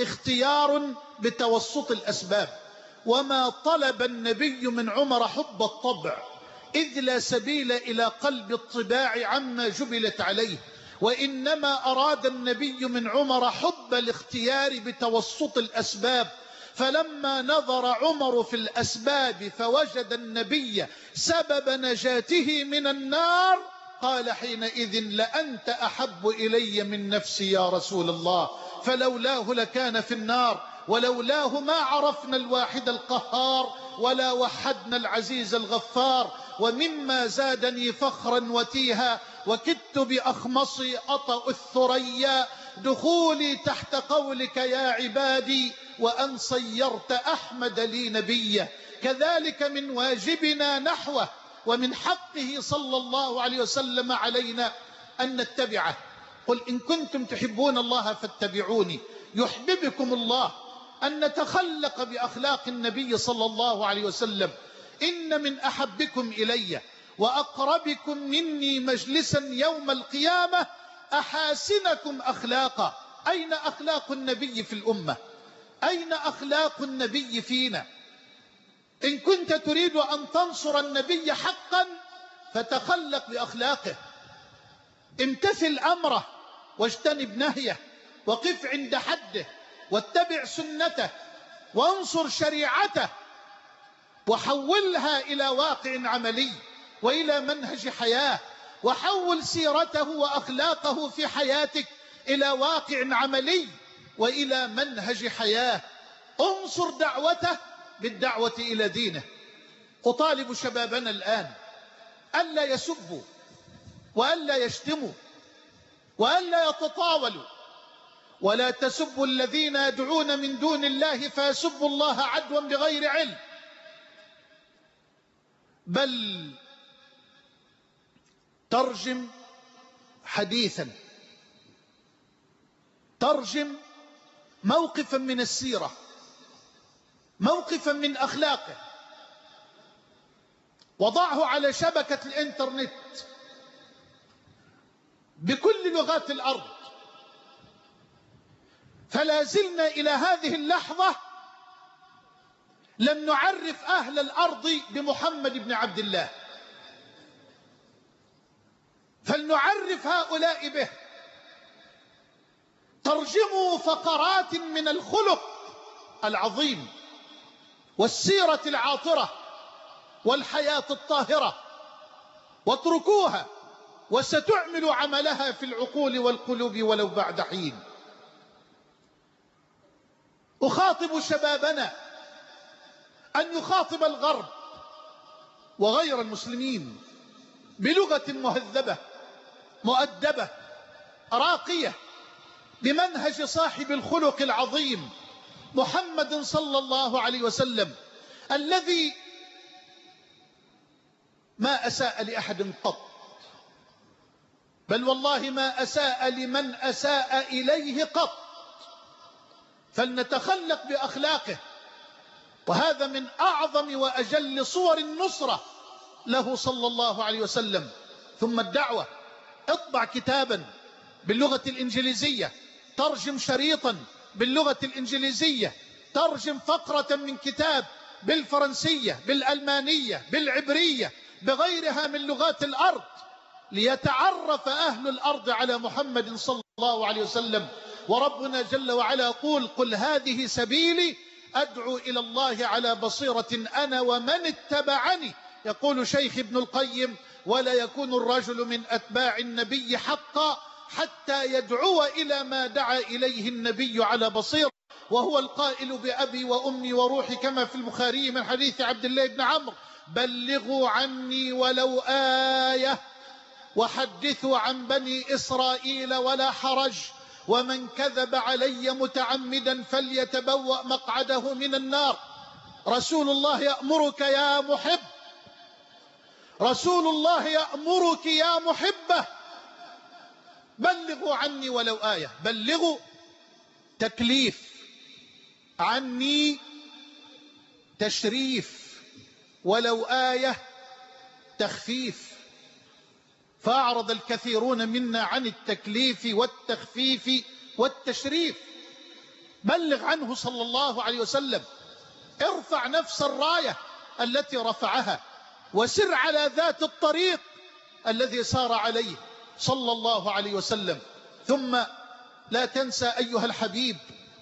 اختيار بتوسط الأسباب. وما طلب النبي من عمر حب الطبع إذ لا سبيل إلى قلب الطباع عما جبلت عليه وإنما أراد النبي من عمر حب الاختيار بتوسط الأسباب. فلما نظر عمر في الأسباب فوجد النبي سبب نجاته من النار قال حينئذ لأنت أحب إلي من نفسي يا رسول الله فلولاه لكان في النار ولولاه ما عرفنا الواحد القهار ولا وحدنا العزيز الغفار. ومما زادني فخرا وتيها وكدت بأخمصي أطأ الثريا دخولي تحت قولك يا عبادي وأن صيرت أحمد لي نبيا. كذلك من واجبنا نحوه ومن حقه صلى الله عليه وسلم علينا أن نتبعه. قل إن كنتم تحبون الله فاتبعوني يحببكم الله. أن نتخلق بأخلاق النبي صلى الله عليه وسلم. إن من أحبكم إلي وأقربكم مني مجلسا يوم القيامة أحاسنكم أخلاقا. أين أخلاق النبي في الأمة؟ أين أخلاق النبي فينا؟ إن كنت تريد أن تنصر النبي حقا فتخلق بأخلاقه. امتثل أمره واجتنب نهيه وقف عند حده واتبع سنته وانصر شريعته وحولها إلى واقع عملي وإلى منهج حياة. وحول سيرته وأخلاقه في حياتك إلى واقع عملي وإلى منهج حياة. انصر دعوته بالدعوة إلى دينه. أطالب شبابنا الآن ألا يسبوا وألا يشتموا وألا يتطاولوا. ولا تسبوا الذين يدعون من دون الله فيسبوا الله عدوا بغير علم. بل ترجم حديثا ترجم موقفا من السيرة موقفا من أخلاقه وضعه على شبكة الإنترنت بكل لغات الأرض. فلا زلنا إلى هذه اللحظة لم نعرف أهل الأرض بمحمد بن عبد الله. فلنعرف هؤلاء به. ترجموا فقرات من الخلق العظيم والسيرة العاطرة والحياة الطاهرة واتركوها وستعمل عملها في العقول والقلوب ولو بعد حين. أخاطب شبابنا أن يخاطب الغرب وغير المسلمين بلغة مهذبة مؤدبة راقية بمنهج صاحب الخلق العظيم محمد صلى الله عليه وسلم، الذي ما أساء لأحد قط، بل والله ما أساء لمن أساء إليه قط. فلنتخلق بأخلاقه، وهذا من أعظم وأجل صور النصرة له صلى الله عليه وسلم. ثم الدعوة، اطبع كتابا باللغة الإنجليزية، ترجم شريطا باللغة الإنجليزية، ترجم فقرة من كتاب بالفرنسية، بالألمانية، بالعبرية، بغيرها من لغات الأرض، ليتعرف أهل الأرض على محمد صلى الله عليه وسلم. وربنا جل وعلا يقول: قل هذه سبيلي أدعو إلى الله على بصيرة أنا ومن اتبعني. يقول شيخ ابن القيم: ولا يكون الرجل من أتباع النبي حقا حتى يدعو إلى ما دعا إليه النبي على بصيرة، وهو القائل بأبي وأمي وروحي، كما في البخاري من حديث عبد الله بن عمرو: بلغوا عني ولو آية وحدثوا عن بني إسرائيل ولا حرج، ومن كذب علي متعمدا فليتبوأ مقعده من النار. رسول الله يأمرك يا محب، رسول الله يأمرك يا محبة: بلغوا عني ولو آية. بلغوا تكليف، عني تشريف، ولو آية تخفيف. فأعرض الكثيرون منا عن التكليف والتخفيف والتشريف. بلغ عنه صلى الله عليه وسلم، ارفع نفس الراية التي رفعها، وسر على ذات الطريق الذي سار عليه صلى الله عليه وسلم. ثم لا تنسى أيها الحبيب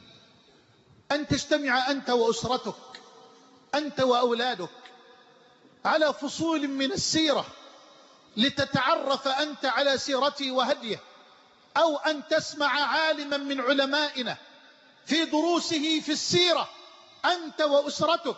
أن تجتمع أنت وأسرتك، أنت وأولادك، على فصول من السيرة لتتعرف أنت على سيرته وهديه، أو أن تسمع عالما من علمائنا في دروسه في السيرة أنت وأسرتك،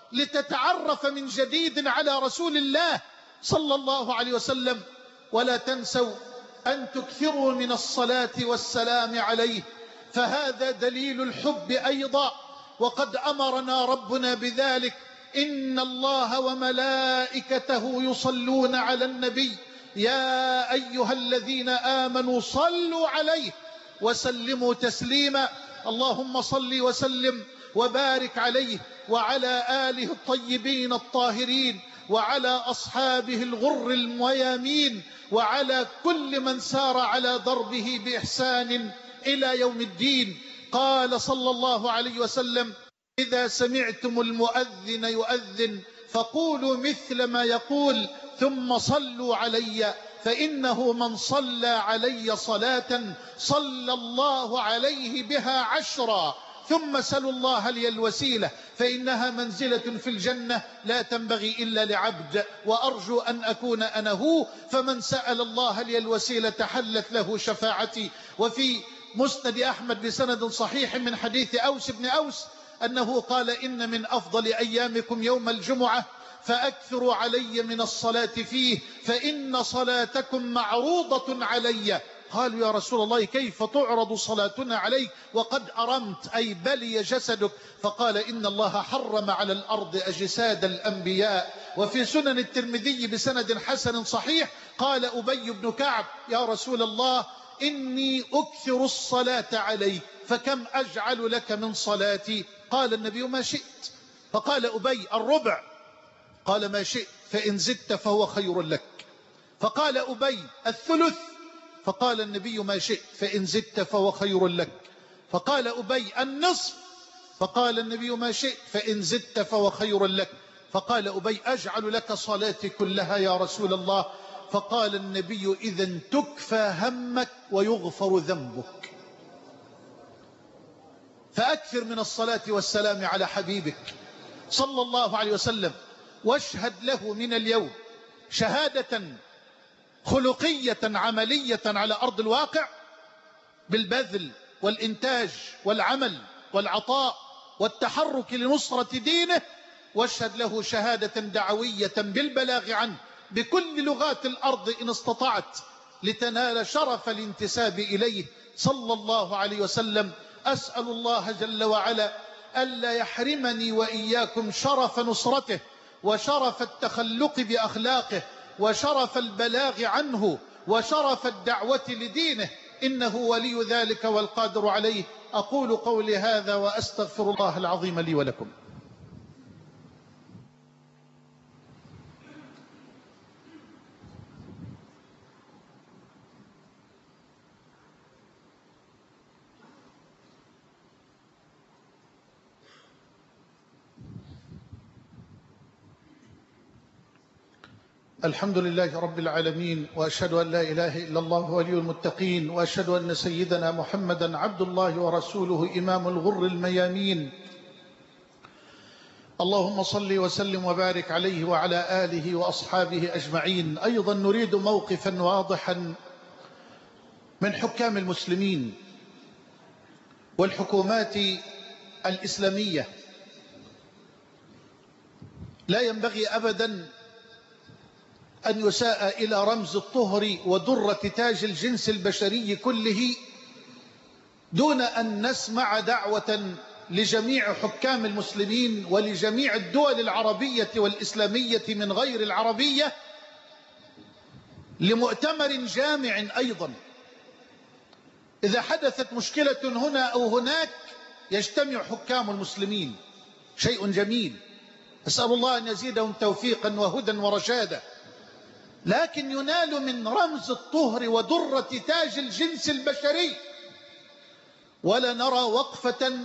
لتتعرف من جديد على رسول الله صلى الله عليه وسلم. ولا تنسوا أن تكثروا من الصلاة والسلام عليه، فهذا دليل الحب أيضا، وقد أمرنا ربنا بذلك: إن الله وملائكته يصلون على النبي يا أيها الذين آمنوا صلوا عليه وسلموا تسليما. اللهم صل وسلم وبارك عليه وعلى آله الطيبين الطاهرين، وعلى أصحابه الغر الميامين، وعلى كل من سار على دربه بإحسان إلى يوم الدين. قال صلى الله عليه وسلم: إذا سمعتم المؤذن يؤذن فقولوا مثل ما يقول ثم صلوا علي، فإنه من صلى علي صلاة صلى الله عليه بها 10، ثم سلوا الله لي الوسيلة فإنها منزلة في الجنة لا تنبغي إلا لعبد، وأرجو أن أكون أنا هو. فمن سأل الله لي الوسيلة حلت له شفاعتي. وفي مسند أحمد بسند صحيح من حديث أوس بن أوس أنه قال: إن من أفضل أيامكم يوم الجمعة، فأكثروا علي من الصلاة فيه، فإن صلاتكم معروضة علي. قالوا: يا رسول الله كيف تعرض صلاتنا عليك وقد أرمت، أي بلي جسدك؟ فقال: إن الله حرم على الأرض أجساد الأنبياء. وفي سنن الترمذي بسند حسن صحيح قال أبي بن كعب: يا رسول الله إني أكثر الصلاة عليك، فكم أجعل لك من صلاتي؟ قال النبي: ما شئت. فقال أبي: الربع. قال: ما شئت، فإن زدت فهو خير لك. فقال أبي: الثلث. فقال النبي: ما شئت، فإن زدت فهو خير لك. فقال أبي: النصف. فقال النبي: ما شئت، فإن زدت فهو خير لك. فقال أبي: أجعل لك صلاتي كلها يا رسول الله. فقال النبي: إذن تكفى همك ويغفر ذنبك. فأكثر من الصلاة والسلام على حبيبك صلى الله عليه وسلم، واشهد له من اليوم شهادة خلقية عملية على أرض الواقع بالبذل والإنتاج والعمل والعطاء والتحرك لنصرة دينه، واشهد له شهادة دعوية بالبلاغ عنه بكل لغات الأرض إن استطعت لتنال شرف الانتساب إليه صلى الله عليه وسلم. أسأل الله جل وعلا ألا يحرمني وإياكم شرف نصرته وشرف التخلق بأخلاقه وشرف البلاغ عنه وشرف الدعوة لدينه، إنه ولي ذلك والقادر عليه. أقول قولي هذا وأستغفر الله العظيم لي ولكم. الحمد لله رب العالمين، وأشهد أن لا إله إلا الله ولي المتقين، وأشهد أن سيدنا محمدا عبد الله ورسوله إمام الغر الميامين. اللهم صل وسلم وبارك عليه وعلى آله وأصحابه أجمعين. أيضا نريد موقفا واضحا من حكام المسلمين والحكومات الإسلامية. لا ينبغي أبدا أن يساء إلى رمز الطهر ودرة تاج الجنس البشري كله دون أن نسمع دعوة لجميع حكام المسلمين ولجميع الدول العربية والإسلامية من غير العربية لمؤتمر جامع. أيضا إذا حدثت مشكلة هنا أو هناك يجتمع حكام المسلمين، شيء جميل، أسأل الله أن يزيدهم توفيقا وهدى ورشادا. لكن ينال من رمز الطهر ودرة تاج الجنس البشري ولا نرى وقفة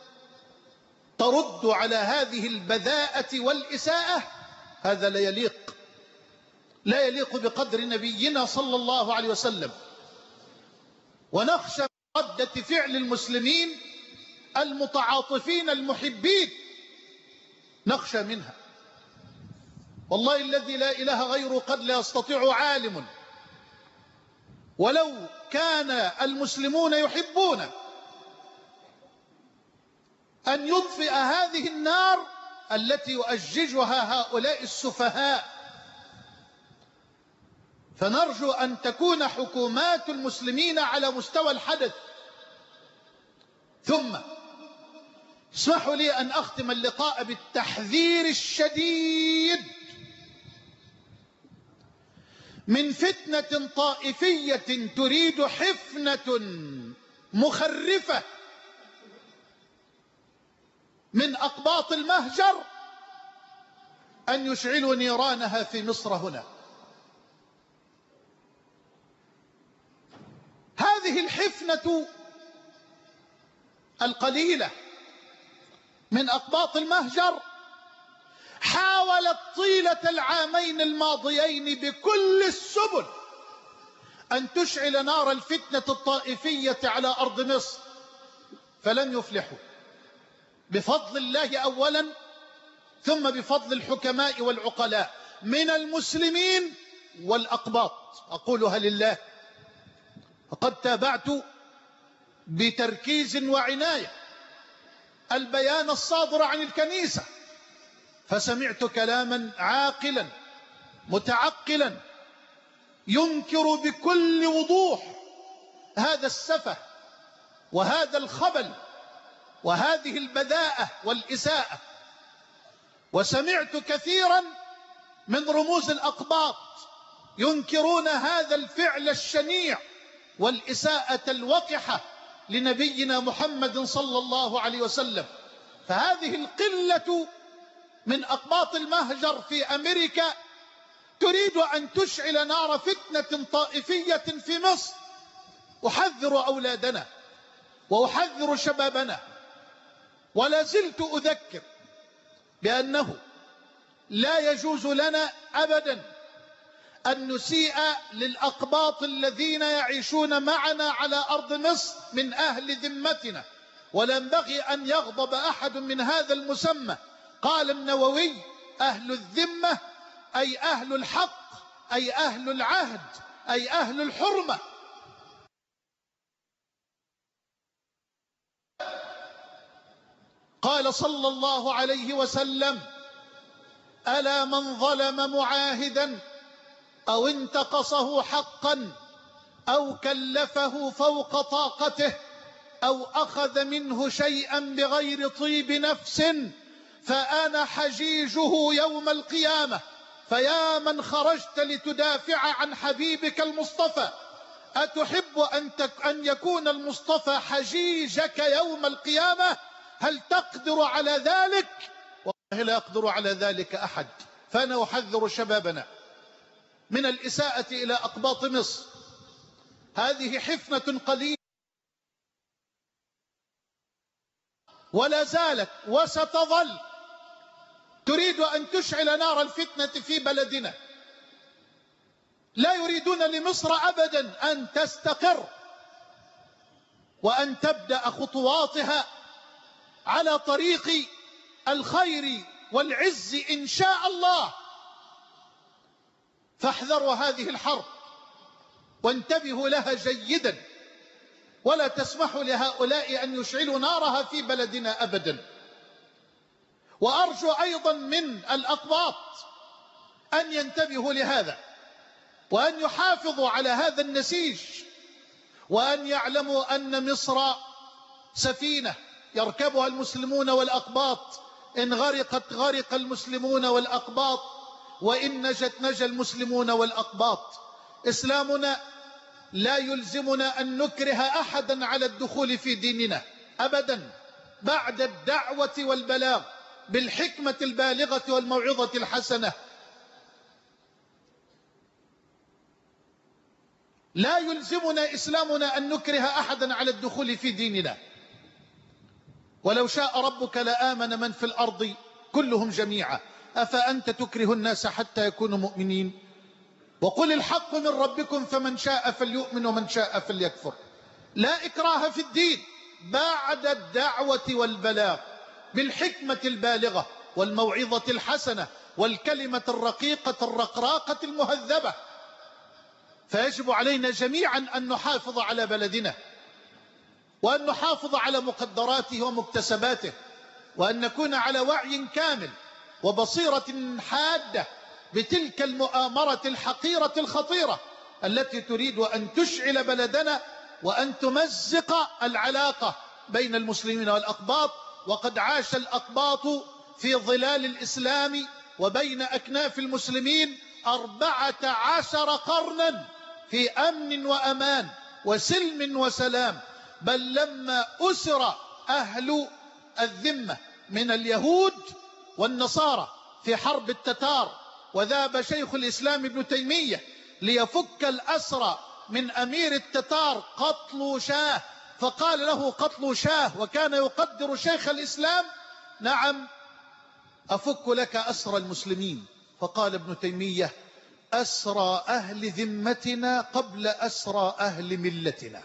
ترد على هذه البذاءة والإساءة. هذا لا يليق بقدر نبينا صلى الله عليه وسلم. ونخشى من ردة فعل المسلمين المتعاطفين المحبين، نخشى منها. والله الذي لا إله غيره قد لا يستطيع عالم ولو كان المسلمون يحبون أن يطفئ هذه النار التي يؤججها هؤلاء السفهاء. فنرجو أن تكون حكومات المسلمين على مستوى الحدث. ثم اسمحوا لي أن أختم اللقاء بالتحذير الشديد من فتنة طائفية تريد حفنة مخرفة من أقباط المهجر أن يشعلوا نيرانها في مصر هنا. هذه الحفنة القليلة من أقباط المهجر حاولت طيلة العامين الماضيين بكل السبل أن تشعل نار الفتنة الطائفية على أرض مصر، فلم يفلحوا بفضل الله أولا، ثم بفضل الحكماء والعقلاء من المسلمين والأقباط. أقولها لله. فقد تابعت بتركيز وعناية البيان الصادر عن الكنيسة، فسمعت كلاما عاقلا متعقلا ينكر بكل وضوح هذا السفه وهذا الخبل وهذه البذاءة والإساءة. وسمعت كثيرا من رموز الأقباط ينكرون هذا الفعل الشنيع والإساءة الوقحة لنبينا محمد صلى الله عليه وسلم. فهذه القلة من أقباط المهجر في أمريكا تريد أن تشعل نار فتنة طائفية في مصر. أحذر أولادنا وأحذر شبابنا، ولا زلت أذكر بأنه لا يجوز لنا أبدا أن نسيء للأقباط الذين يعيشون معنا على أرض مصر من أهل ذمتنا، ولا ينبغي أن يغضب أحد من هذا المسمى. قال النووي: أهل الذمة أي أهل الحق، أي أهل العهد، أي أهل الحرمة. قال صلى الله عليه وسلم: ألا من ظلم معاهدا أو انتقصه حقا أو كلفه فوق طاقته أو أخذ منه شيئا بغير طيب نفس فأنا حجيجه يوم القيامة. فيا من خرجت لتدافع عن حبيبك المصطفى، أتحب أن يكون المصطفى حجيجك يوم القيامة؟ هل تقدر على ذلك؟ والله لا يقدر على ذلك أحد. فأنا أحذر شبابنا من الإساءة إلى أقباط مصر. هذه حفنة قليلة ولا زالت وستظل تريد أن تشعل نار الفتنة في بلدنا. لا يريدون لمصر أبدا أن تستقر وأن تبدأ خطواتها على طريق الخير والعز إن شاء الله. فاحذروا هذه الحرب وانتبهوا لها جيدا، ولا تسمحوا لهؤلاء أن يشعلوا نارها في بلدنا أبدا. وأرجو أيضا من الأقباط أن ينتبهوا لهذا وأن يحافظوا على هذا النسيج، وأن يعلموا أن مصر سفينة يركبها المسلمون والأقباط. إن غرقت غرق المسلمون والأقباط، وإن نجت نجا المسلمون والأقباط. إسلامنا لا يلزمنا أن نكره أحدا على الدخول في ديننا أبدا، بعد الدعوة والبلاغ بالحكمة البالغة والموعظة الحسنة. لا يلزمنا إسلامنا أن نكره أحدا على الدخول في ديننا. ولو شاء ربك لآمن من في الأرض كلهم جميعا، أفأنت تكره الناس حتى يكونوا مؤمنين؟ وقل الحق من ربكم فمن شاء فليؤمن ومن شاء فليكفر. لا إكراه في الدين بعد الدعوة والبلاغ بالحكمة البالغة والموعظة الحسنة والكلمة الرقيقة الرقراقة المهذبة. فيجب علينا جميعا أن نحافظ على بلدنا، وأن نحافظ على مقدراته ومكتسباته، وأن نكون على وعي كامل وبصيرة حادة بتلك المؤامرة الحقيرة الخطيرة التي تريد أن تشعل بلدنا وأن تمزق العلاقة بين المسلمين والأقباط. وقد عاش الأقباط في ظلال الإسلام وبين أكناف المسلمين 14 قرنا في أمن وأمان وسلم وسلام. بل لما أسر أهل الذمة من اليهود والنصارى في حرب التتار، وذهب شيخ الإسلام ابن تيمية ليفك الأسرى من أمير التتار قتل شاه، فقال له قتل شاه، وكان يقدر شيخ الإسلام: نعم أفك لك أسرى المسلمين. فقال ابن تيمية: أسرى أهل ذمتنا قبل أسرى أهل ملتنا.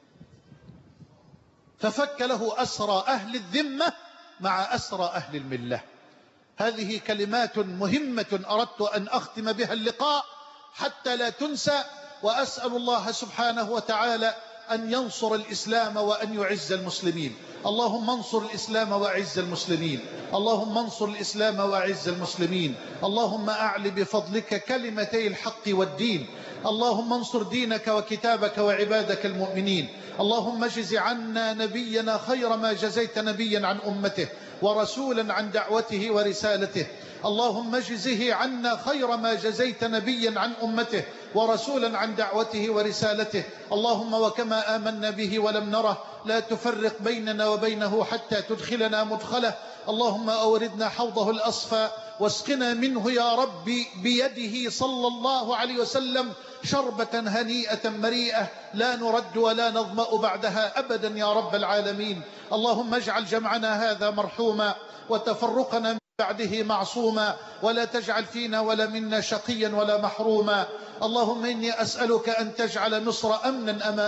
ففك له أسرى أهل الذمة مع أسرى أهل الملة. هذه كلمات مهمة أردت أن أختم بها اللقاء حتى لا تنسى. وأسأل الله سبحانه وتعالى أن ينصر الإسلام وأن يعز المسلمين. اللهم انصر الإسلام وأعز المسلمين. اللهم انصر الإسلام وأعز المسلمين. اللهم أعل بفضلك كلمتي الحق والدين. اللهم انصر دينك وكتابك وعبادك المؤمنين. اللهم اجز عنا نبينا خير ما جزيت نبيا عن أمته ورسولا عن دعوته ورسالته. اللهم اجزه عنا خير ما جزيت نبيا عن أمته ورسولا عن دعوته ورسالته. اللهم وكما آمنا به ولم نره لا تفرق بيننا وبينه حتى تدخلنا مدخله. اللهم أوردنا حوضه الأصفى واسقنا منه يا رب بيده صلى الله عليه وسلم شربة هنيئة مريئة لا نرد ولا نظمأ بعدها أبدا يا رب العالمين. اللهم اجعل جمعنا هذا مرحوما وتفرقنا من بعده معصوما، ولا تجعل فينا ولا منا شقيا ولا محروما. اللهم إني أسألك أن تجعل مصر أمنا أمانا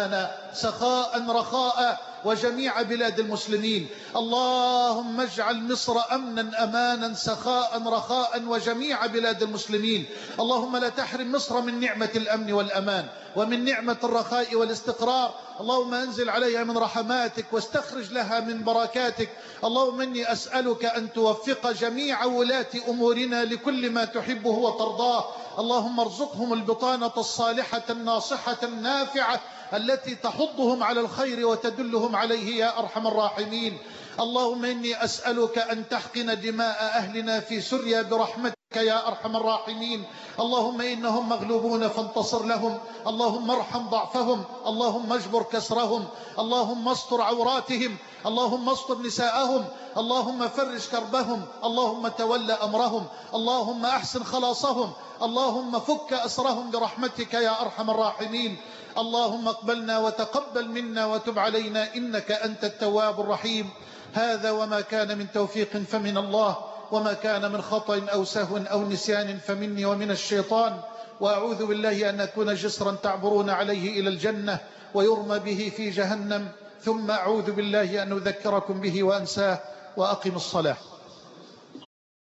سخاء رخاء وجميع بلاد المسلمين. اللهم اجعل مصر أمنا أمانا سخاء رخاء وجميع بلاد المسلمين. اللهم لا تحرم مصر من نعمة الأمن والأمان ومن نعمة الرخاء والاستقرار. اللهم انزل عليها من رحماتك واستخرج لها من بركاتك. اللهم إني أسألك أن توفق جميع ولاة أمورنا لكل ما تحبه وترضاه. اللهم ارزقهم البطانة الصالحة الناصحة النافعة التي تحضهم على الخير وتدلهم عليه يا أرحم الراحمين. اللهم إني أسألك أن تحقن دماء أهلنا في سوريا برحمتك يا أرحم الراحمين. اللهم إنهم مغلوبون فانتصر لهم. اللهم ارحم ضعفهم. اللهم اجبر كسرهم. اللهم استر عوراتهم. اللهم استر نساءهم. اللهم فرج كربهم. اللهم تول أمرهم. اللهم أحسن خلاصهم. اللهم فك أسرهم برحمتك يا أرحم الراحمين. اللهم اقبلنا وتقبل منا وتب علينا إنك أنت التواب الرحيم. هذا وما كان من توفيق فمن الله، وما كان من خطأ أو سهو أو نسيان فمني ومن الشيطان. وأعوذ بالله أن أكون جسرا تعبرون عليه إلى الجنة ويرمى به في جهنم، ثم أعوذ بالله أن أذكركم به وأنساه. وأقم الصلاة.